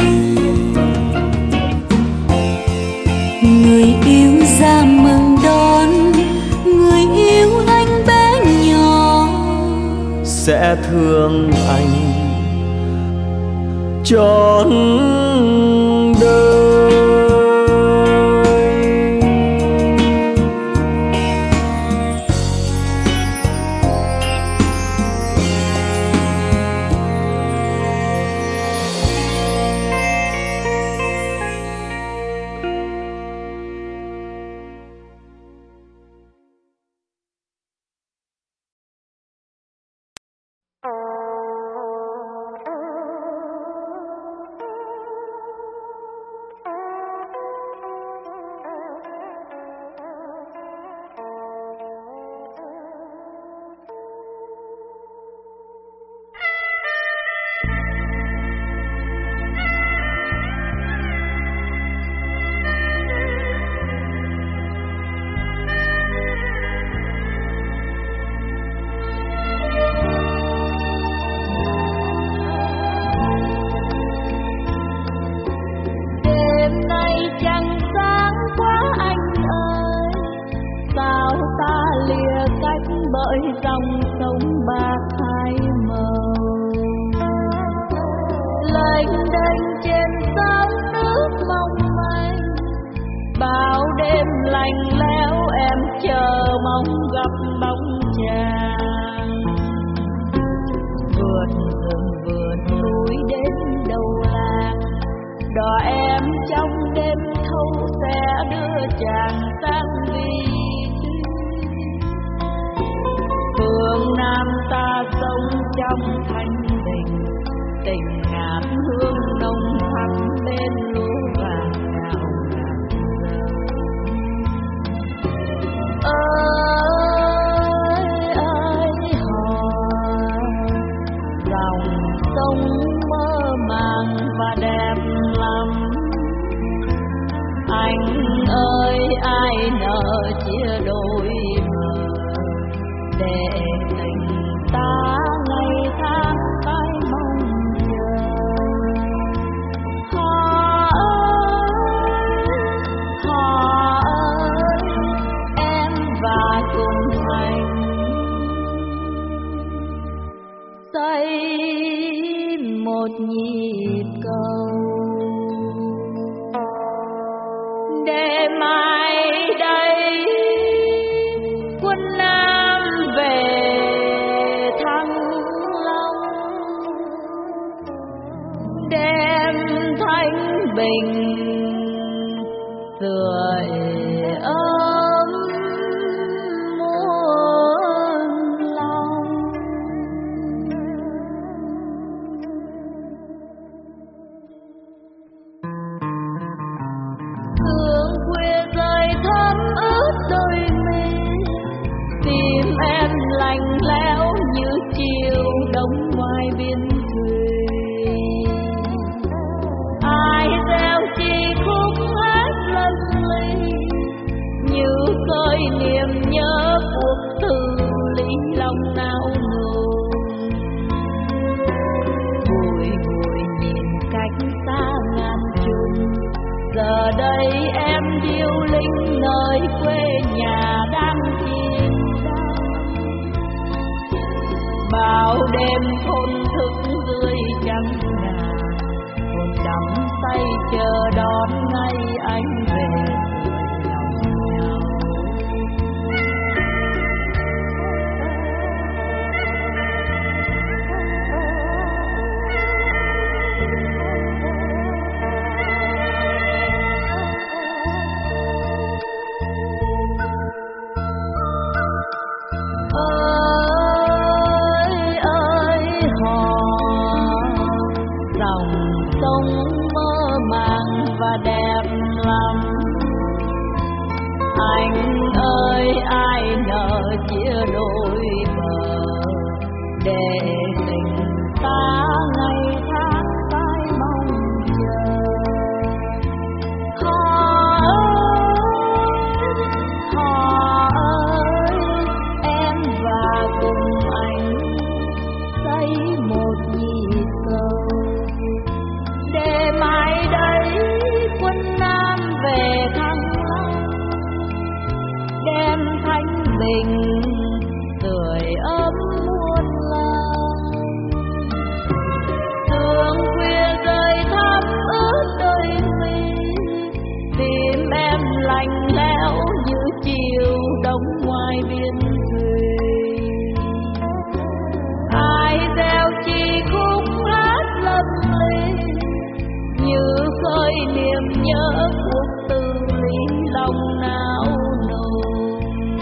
Người yêu ra mừng đón, người yêu anh bé nhỏ sẽ thương anh trọn đời. dòng sông bạc hai màu lênh đênh trên sóng nước mong manh. Bao đêm lạnh lẽo em chờ mong gặp bóng chàng, vượt rừng vượt núi đến đầu làng, đò em trong đêm thâu sông trong thanh bình, tình ngát hương nồng thắm bên lúa vàng ngào ngạt giờ. Ơi hò, dòng sông mơ màng và đẹp lắm. Anh ơi ai nỡ chia đôi bờ, để tình ta ngày tháng mãi mong chờ. Họ ơi, em và cùng anh xây một nhịp cầu, để mai đây quân Nam về Thăng Long, đem thanh bình sưởi ấm muôn lòng. Sương khuya rơi thấm ướt đôi mi, tim em lạnh lẽo như chiều đông ngoài biên thùy. Ai gieo chi khúc hát lân ly, như khơi niềm nhớ cuộc từ ly lòng nao nùng. Bùi ngùi nhìn cách xa ngàn trùng, giờ đây em điêu linh nơi quê nhà đang chìm đắm. Bao đêm thôn thức dưới trăng ngà, hồn đắm say chờ đón ngày anh về tuổi lòng nhau. Ơi hò, dòng sông mơ màng và đẹp lắm. Anh ơi ai nỡ chia đôi bờ, để tình ta ngày tháng mãi mong chờ. Họ ơi, em và cùng anh xây một nhịp cầu, để mai đây quân Nam về Thăng Long, đem thanh bình sưởi ấm muôn lòng. Sương khuya rơi thấm ướt đôi mi, tim em lạnh lẽo như chiều đông ngoài biên thùy. Ai gieo chi khúc hát lân ly, như khơi niềm nhớ cuộc từ ly lòng nao nùng.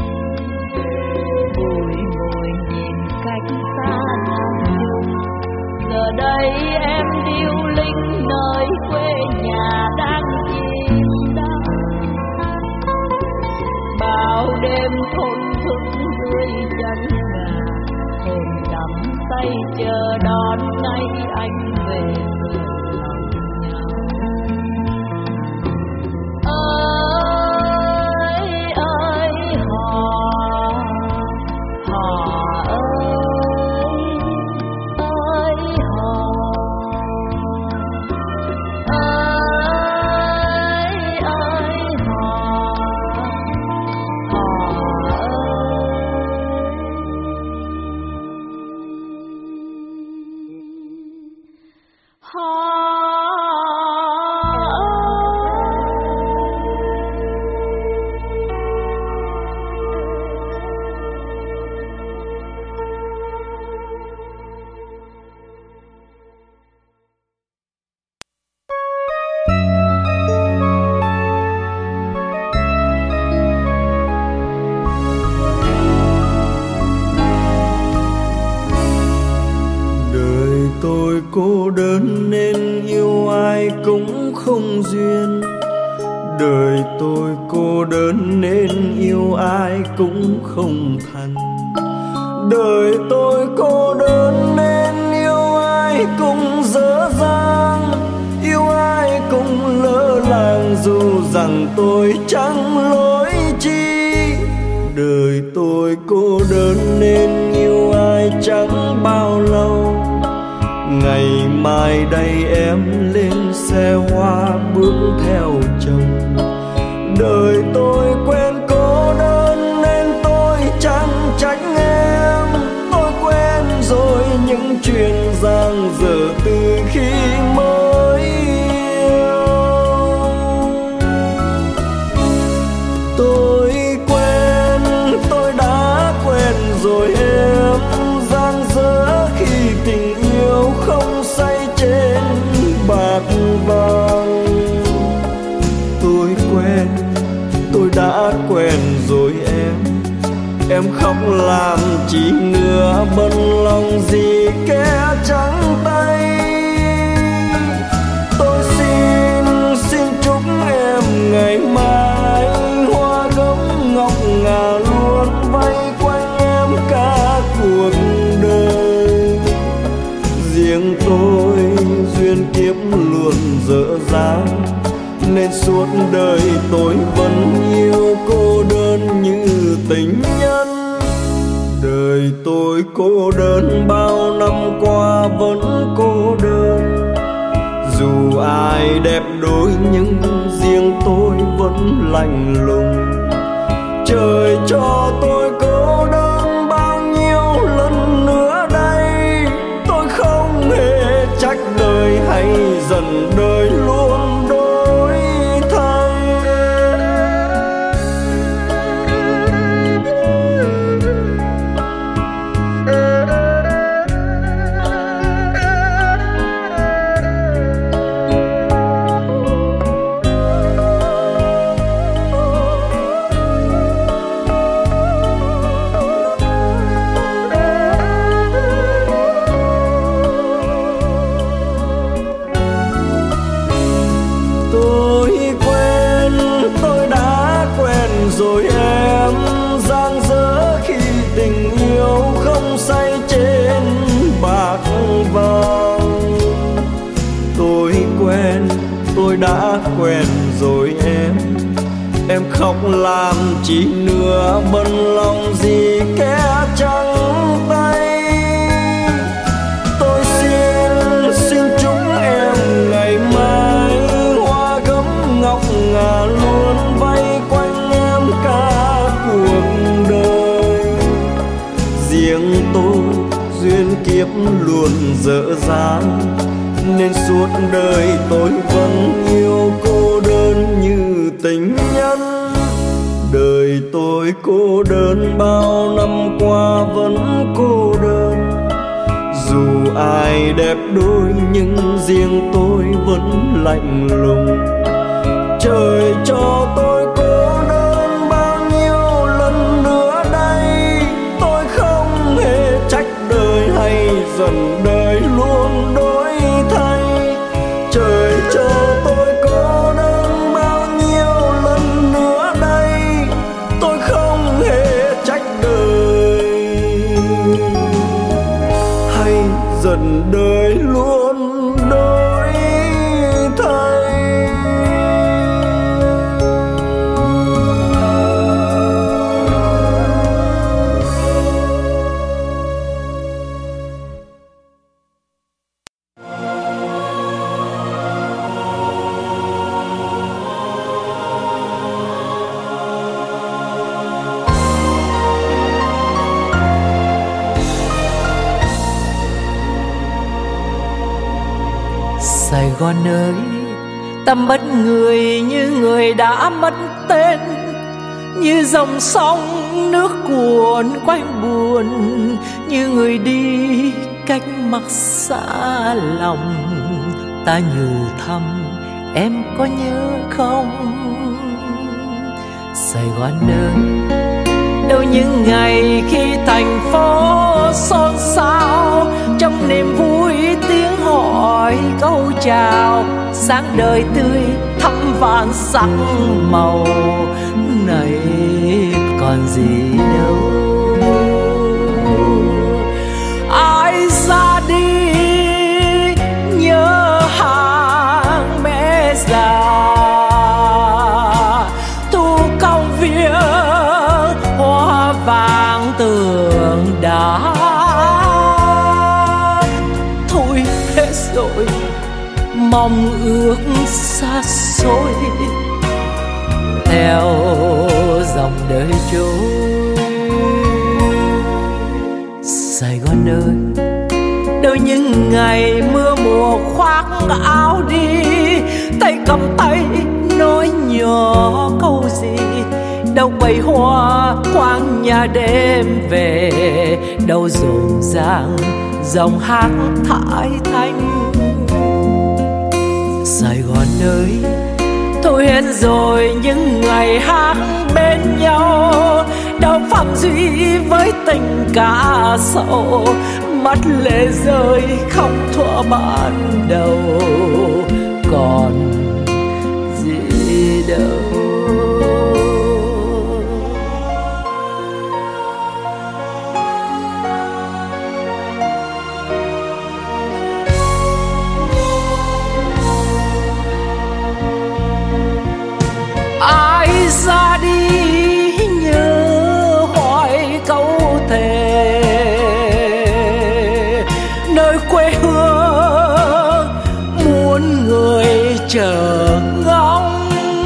Bùi ngồi nhìn cách xa ngàn trùng, giờ đây em điêu linh nơi quê nhà đang chìm đắm. Bao đêm thôn thức dưới chân ngà, hồn đắm say chờ đón ngày anh về tuổi lòng nhau. Ơi hò ơi, ơi hò, ơi cô đơn nên yêu ai cũng không duyên. Đời tôi cô đơn nên yêu ai cũng không thành. Đời tôi cô đơn nên yêu ai cũng dở dang, yêu ai cũng lỡ làng dù rằng tôi chẳng lỗi chi. Đời tôi cô đơn nên yêu ai chẳng bao lâu. Ngày mai đây em lên xe hoa bước theo chồng. Đời tôi quen cô đơn nên tôi chẳng trách em. Tôi quen rồi những chuyện dang dở từ khi mới yêu. Tôi quen, tôi đã quen rồi em. Dang dở khi tình yêu không say trên bạc vàng. Tôi quen, tôi đã quen rồi em. Em khóc làm chi nữa, bận lòng gì kẻ trắng tay. Tôi xin chúc em ngày mai hoa gấm ngọc ngà luôn vây quanh em cả cuộc đời. Riêng tôi duyên kiếp luôn dở dang nên suốt đời tôi vẫn yêu cô đơn như tình nhân. Đời tôi cô đơn bao năm qua vẫn cô đơn. Dù ai đẹp đôi nhưng riêng tôi vẫn lạnh lùng. Trời cho tôi cô đơn bao nhiêu lần nữa đây. Tôi không hề trách đời hay giận đời luôn đổi thay. Rồi em dang dở khi tình yêu không say trên bạc vàng. Tôi quen, tôi đã quen rồi em. Em khóc làm chi nữa, bận lòng gì kẻ trắng tay. Tôi xin chúc em ngày mai hoa gấm ngọc ngà luôn vây quanh cả cuộc đời. Riêng tôi duyên kiếp luôn dở dang nên suốt đời tôi vẫn yêu cô đơn như tình nhân. Đời tôi cô đơn bao năm qua vẫn cô đơn. Dù ai đẹp đôi nhưng riêng tôi vẫn lạnh lùng. Trời cho tôi cô đơn bao nhiêu lần nữa đây. Tôi không hề trách đời hay giận đời luôn đổi thay. Trời cho tôi cô đơn bao nhiêu lần nữa đây. Tôi không hề trách đời hay giận đời luôn đổi thay. Sài Gòn ơi, ta mất người như người đã mất tên. Như dòng sông nước cuồn quanh buồn. Như người đi cách mặt xa lòng. Ta nhủ thầm em có nhớ không? Sài Gòn ơi, đâu những ngày khi thành phố xôn xao trong niềm vui tiếng hò sáng đời tươi thắm vàng sắc màu này còn gì đâu. Ai ra đi nhớ hàng mẹ già, thu công viên hoa vàng tường đá. Thôi hết rồi mong ước xa xôi theo dòng đời trôi. Sài Gòn ơi, đâu những ngày mưa mùa khoác áo đi, tay cầm tay nói nhỏ câu gì. Đâu bầy hoa quang nhà đêm về, đâu rộn ràng dòng hát thải thanh. Sài Gòn ơi, thôi hết rồi những ngày hát bên nhau, đâu phạm duy với tình cả sầu. Mắt lệ rơi không thuở ban đầu, còn gì đâu. Ai ra đi nhớ hỏi câu thề, nơi quê hương muôn người chờ ngóng.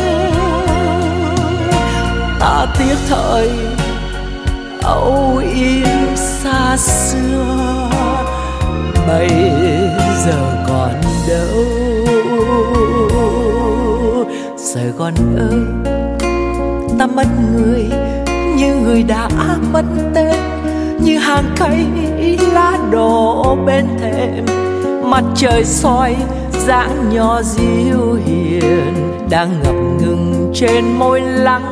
Ta tiếc thời âu yếm xa xưa, bây giờ còn đâu. Sài Gòn ơi, ta mất người như người đã mất tên, như hàng cây lá đổ bên thềm. Mặt trời soi dáng nhỏ dịu hiền, đang ngập ngừng trên môi lặng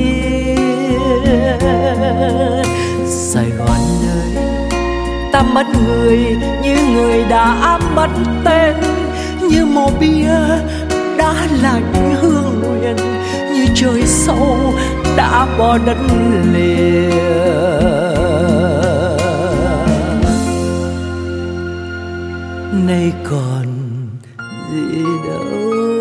yên. Sài Gòn ơi, ta mất người như người đã mất tên, như mộ bia đã lạnh hương nguyện, như trời sâu đã bỏ đất lìa. Nay còn gì đâu.